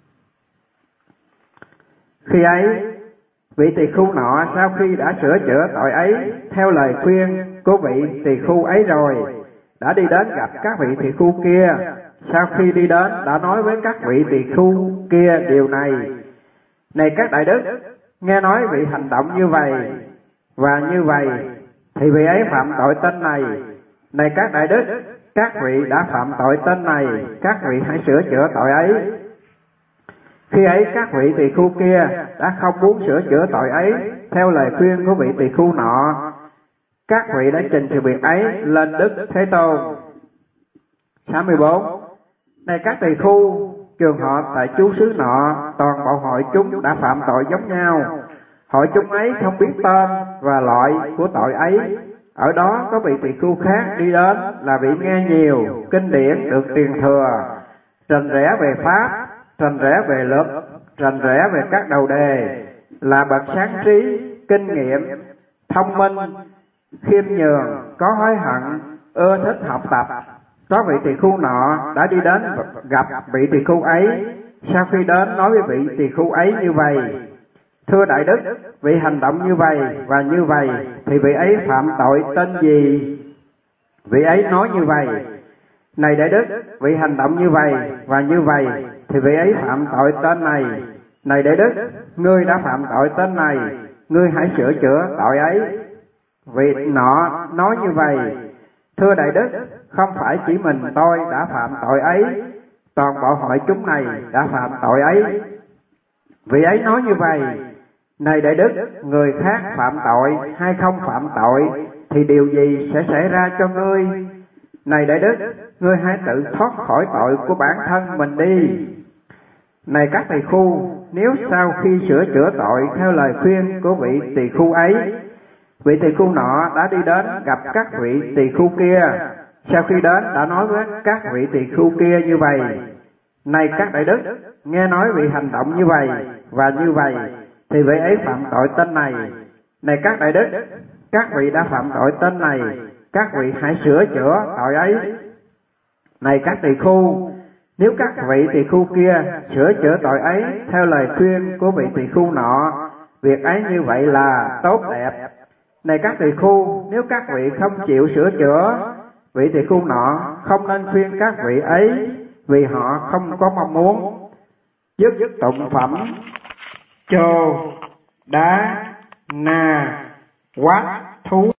Khi ấy, vị tỳ khu nọ sau khi đã sửa chữa tội ấy theo lời khuyên của vị tỳ khu ấy rồi, đã đi đến gặp các vị tỳ khu kia. Sau khi đi đến đã nói với các vị tỳ khu kia điều này. Này các đại đức, nghe nói vị hành động như vậy và như vậy thì vị ấy phạm tội tên này. Này các đại đức, các vị đã phạm tội tên này, các vị hãy sửa chữa tội ấy. Khi ấy các vị tỳ khu kia đã không muốn sửa chữa tội ấy theo lời khuyên của vị tỳ khu nọ. Các vị đã trình sự việc ấy lên Đức Thế Tôn. 64. Này các tỳ khu, trường hợp tại chú xứ nọ, toàn bộ hội chúng đã phạm tội giống nhau. Hội chúng ấy không biết tên và loại của tội ấy. Ở đó có vị tỳ khưu khác đi đến là vị nghe nhiều kinh điển được truyền thừa, rành rẽ về pháp, rành rẽ về luật, rành rẽ về các đầu đề, là bậc sáng trí, kinh nghiệm, thông minh, khiêm nhường, có hối hận, ưa thích học tập. Có vị tỳ khưu nọ đã đi đến gặp vị tỳ khưu ấy. Sau khi đến nói với vị tỳ khưu ấy như vậy: thưa đại đức, vị hành động như vậy và như vậy thì vị ấy phạm tội tên gì? Vị ấy nói như vậy: này đại đức, vị hành động như vậy và như vậy thì vị ấy phạm tội tên này. Này đại đức, ngươi đã phạm tội tên này, ngươi hãy sửa chữa tội ấy. Vị nọ nói như vậy: thưa đại đức, không phải chỉ mình tôi đã phạm tội ấy, toàn bộ hội chúng này đã phạm tội ấy. Vị ấy nói như vậy: này đại đức, người khác phạm tội hay không phạm tội thì điều gì sẽ xảy ra cho ngươi? Này đại đức, ngươi hãy tự thoát khỏi tội của bản thân mình đi. Này các tỳ khưu, nếu sau khi sửa chữa tội theo lời khuyên của vị tỳ khưu ấy, vị tỳ khưu nọ đã đi đến gặp các vị tỳ khưu kia. Sau khi đến đã nói với các vị tỳ khưu kia như vậy: này các đại đức, nghe nói vị hành động như vậy và như vậy thì vị ấy phạm tội tên này. Này các đại đức, các vị đã phạm tội tên này, các vị hãy sửa chữa tội ấy. Này các tỳ khưu, nếu các vị tỳ khưu kia sửa chữa tội ấy theo lời khuyên của vị tỳ khưu nọ, việc ấy như vậy là tốt đẹp. Này các tỳ khưu, nếu các vị không chịu sửa chữa, vị tỳ khưu nọ không nên khuyên các vị ấy, vì họ không có mong muốn. Dứt tụng phẩm Chô Đá Na Quát Thú.